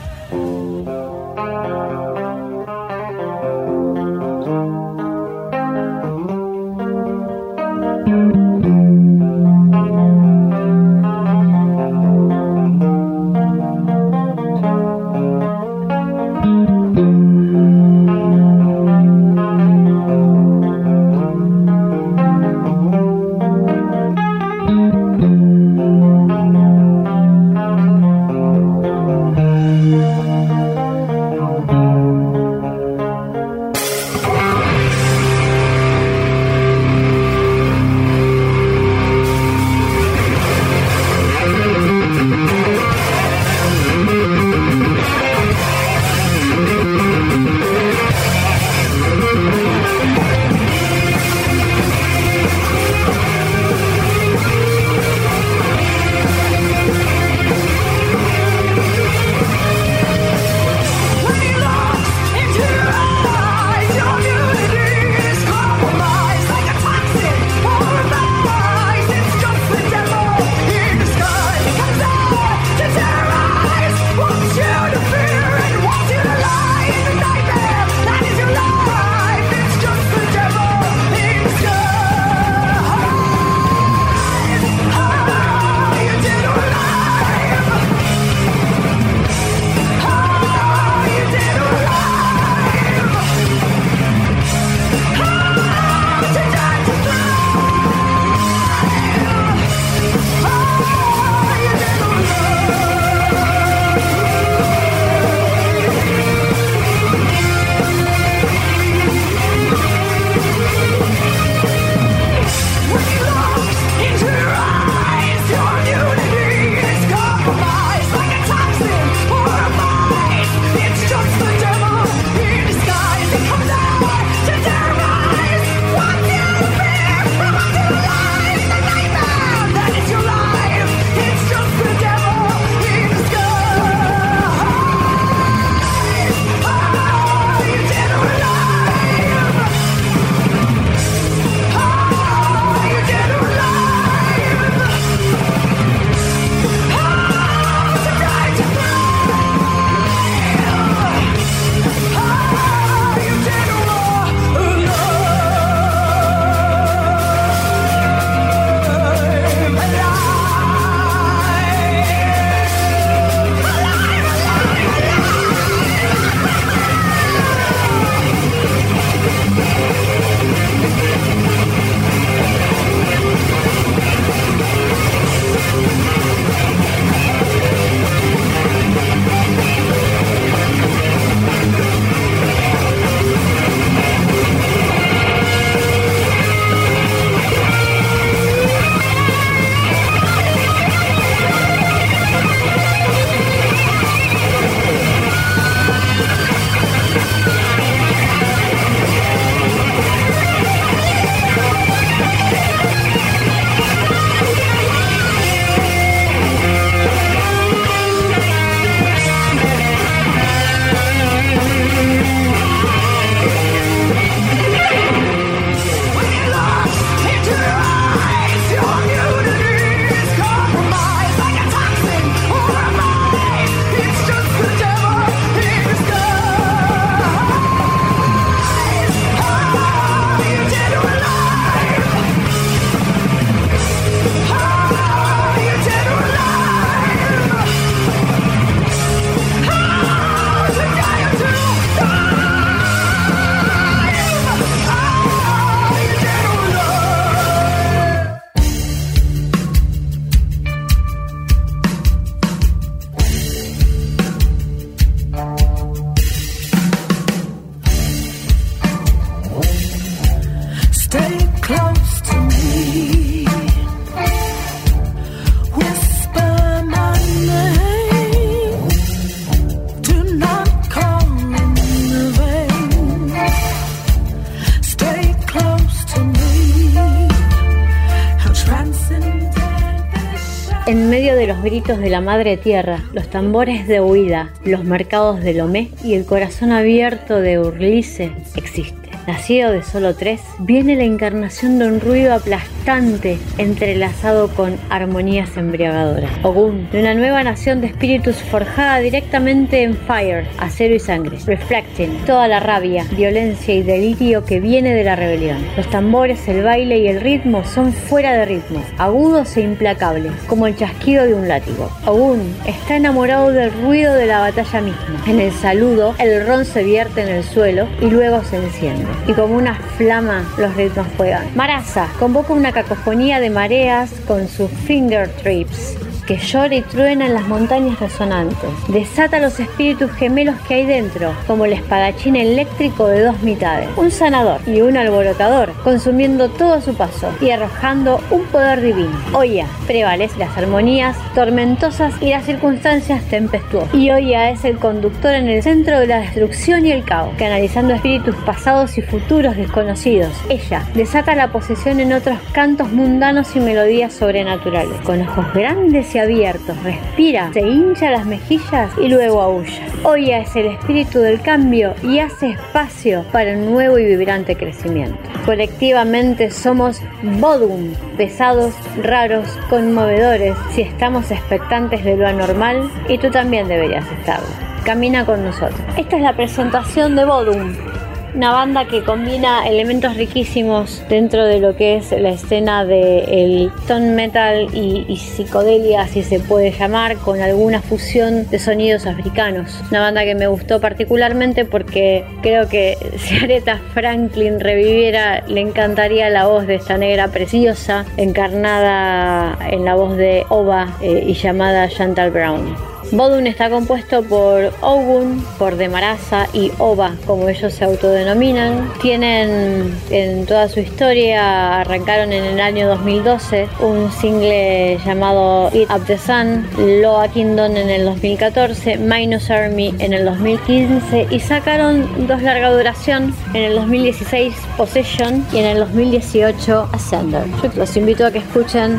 los gritos de la madre tierra, los tambores de huida, los mercados de Lomé y el corazón abierto de Urlice existe. Nacido de solo 3, viene la encarnación de un ruido aplastante entrelazado con armonías embriagadoras. Ogún, de una nueva nación de espíritus forjada directamente en Fire, acero y sangre. Reflecting, toda la rabia, violencia y delirio que viene de la rebelión. Los tambores, el baile y el ritmo son fuera de ritmo, agudos e implacables, como el chasquido de un látigo. Ogún está enamorado del ruido de la batalla misma. En el saludo, el ron se vierte en el suelo y luego se enciende. Y como una flama los ritmos juegan. Marasa convoca una cacofonía de mareas con sus finger trips que llora y truena en las montañas resonantes. Desata los espíritus gemelos que hay dentro, como el espadachín eléctrico de 2 mitades. Un sanador y un alborotador, consumiendo todo a su paso y arrojando un poder divino. Oya prevalece las armonías tormentosas y las circunstancias tempestuosas. Y Oya es el conductor en el centro de la destrucción y el caos, canalizando espíritus pasados y futuros desconocidos. Ella desata la posesión en otros cantos mundanos y melodías sobrenaturales. Con ojos grandes y abiertos, respira, se hincha las mejillas y luego aúlla. Oya es el espíritu del cambio y hace espacio para un nuevo y vibrante crecimiento. Colectivamente somos Bodum, pesados, raros, conmovedores, si estamos expectantes de lo anormal, y tú también deberías estarlo. Camina con nosotros. Esta es la presentación de Bodum, una banda que combina elementos riquísimos dentro de lo que es la escena del stone metal y psicodelia, si se puede llamar, con alguna fusión de sonidos africanos. Una banda que me gustó particularmente porque creo que si Aretha Franklin reviviera, le encantaría la voz de esta negra preciosa, encarnada en la voz de Oba y llamada Chantal Brown. Bodum está compuesto por Ogun, por Demarasa y Oba, como ellos se autodenominan. Tienen en toda su historia, arrancaron en el año 2012 un single llamado Eat Up the Sun, Loa Kingdom en el 2014, Minus Army en el 2015 y sacaron 2 larga duración en el 2016, Possession, y en el 2018, Ascender. Yo los invito a que escuchen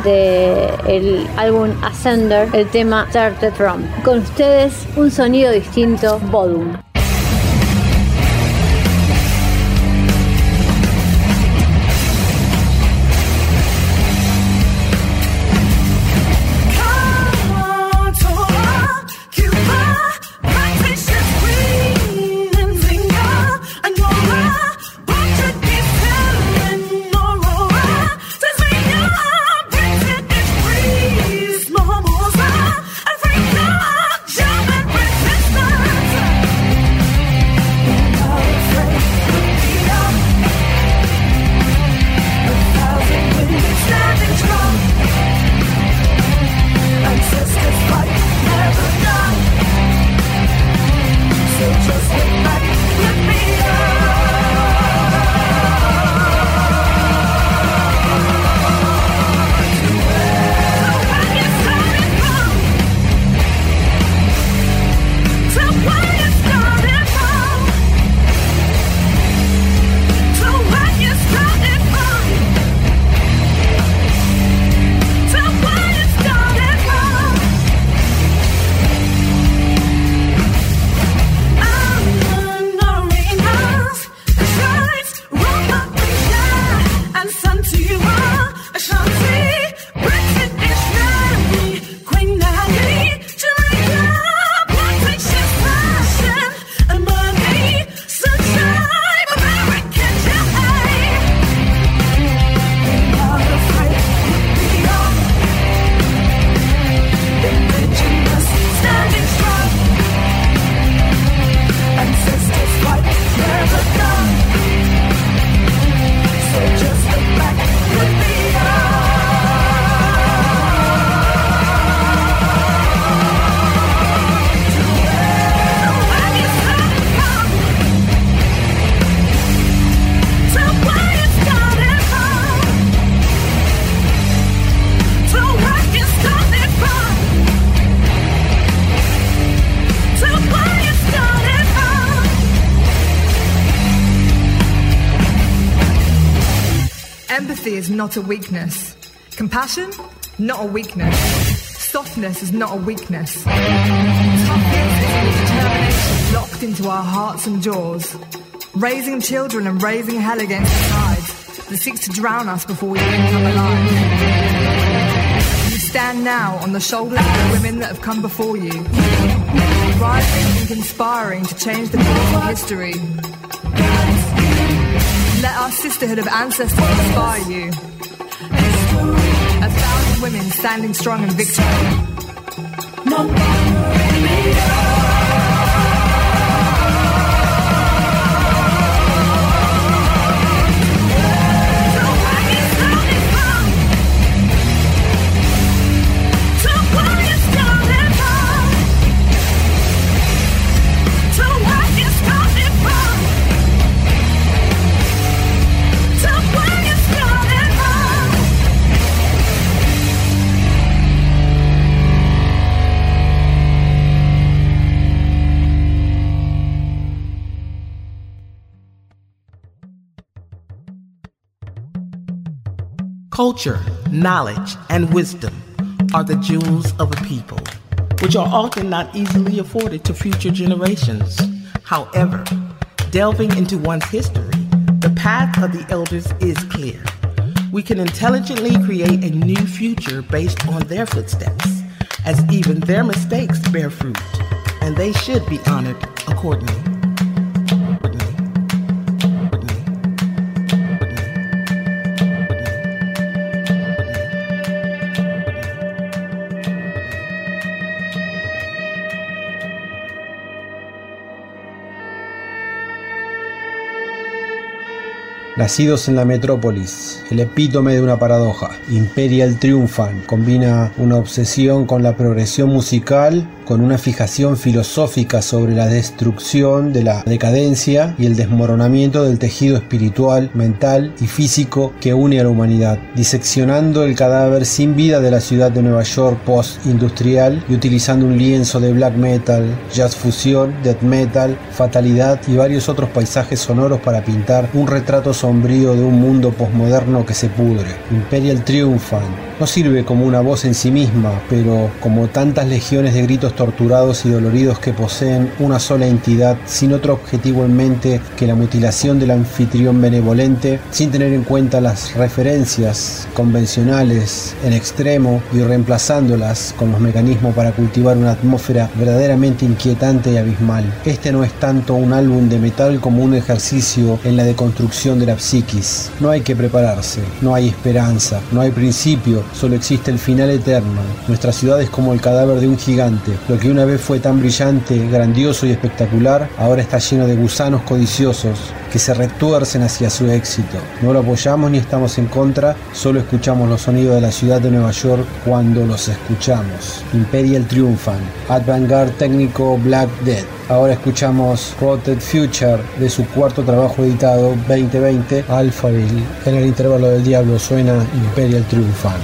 del álbum Ascender el tema Started From. Con ustedes, un sonido distinto, Bodum. Empathy is not a weakness. Compassion, not a weakness. Softness is not a weakness. Toughness is a determination locked into our hearts and jaws. Raising children and raising hell against the tides that seeks to drown us before we even come alive. You stand now on the shoulders of the women that have come before you, rising and conspiring to change the course of history. Let our sisterhood of ancestors inspire you. 1,000 women standing strong in victory. Culture, knowledge, and wisdom are the jewels of a people, which are often not easily afforded to future generations. However, delving into one's history, the path of the elders is clear. We can intelligently create a new future based on their footsteps, as even their mistakes bear fruit, and they should be honored accordingly. Nacidos en la metrópolis, el epítome de una paradoja. Imperial Triumphant combina una obsesión con la progresión musical con una fijación filosófica sobre la destrucción de la decadencia y el desmoronamiento del tejido espiritual, mental y físico que une a la humanidad, diseccionando el cadáver sin vida de la ciudad de Nueva York post-industrial y utilizando un lienzo de black metal, jazz fusión, death metal, fatalidad y varios otros paisajes sonoros para pintar un retrato sombrío de un mundo posmoderno que se pudre. Imperial Triumphant no sirve como una voz en sí misma, pero como tantas legiones de gritos torturados y doloridos que poseen una sola entidad sin otro objetivo en mente que la mutilación del anfitrión benevolente, sin tener en cuenta las referencias convencionales en extremo y reemplazándolas con los mecanismos para cultivar una atmósfera verdaderamente inquietante y abismal. Este no es tanto un álbum de metal como un ejercicio en la deconstrucción de la psiquis. No hay que prepararse, no hay esperanza, no hay principio, solo existe el final eterno. Nuestra ciudad es como el cadáver de un gigante. Lo que una vez fue tan brillante, grandioso y espectacular, ahora está lleno de gusanos codiciosos que se retuercen hacia su éxito. No lo apoyamos ni estamos en contra, solo escuchamos los sonidos de la ciudad de Nueva York cuando los escuchamos. Imperial Triumphant, Avant-Garde técnico Black Death. Ahora escuchamos Rotted Future de su cuarto trabajo editado 2020, Alphaville. En el intervalo del diablo suena Imperial Triumphant.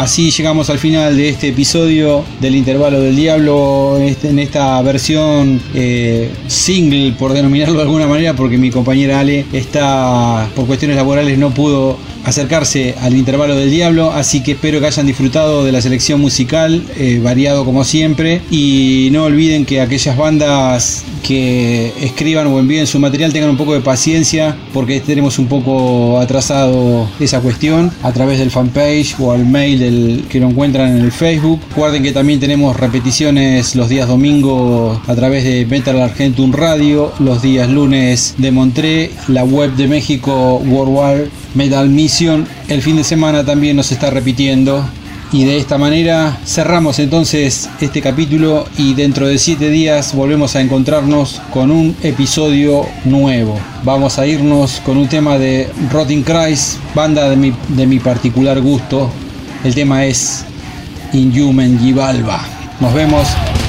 así llegamos al final de este episodio del Intervalo del Diablo, en esta versión single, por denominarlo de alguna manera, porque mi compañera Ale está, por cuestiones laborales, no pudo acercarse al Intervalo del Diablo, así que espero que hayan disfrutado de la selección musical, variado como siempre, y no olviden que aquellas bandas que escriban o envíen su material tengan un poco de paciencia, porque tenemos un poco atrasado esa cuestión, a través del fanpage o al mail que lo encuentran en el Facebook. Recuerden que también tenemos repeticiones los días domingos a través de Metal Argentum Radio, los días lunes de Montré, la web de México Worldwide Metal Mission. El fin de semana también nos está repitiendo. Y de esta manera cerramos entonces este capítulo, y dentro de 7 días volvemos a encontrarnos con un episodio nuevo. Vamos a irnos con un tema de Rotting Christ, banda de mi particular gusto. El tema es Inhuman Yivalva. Nos vemos.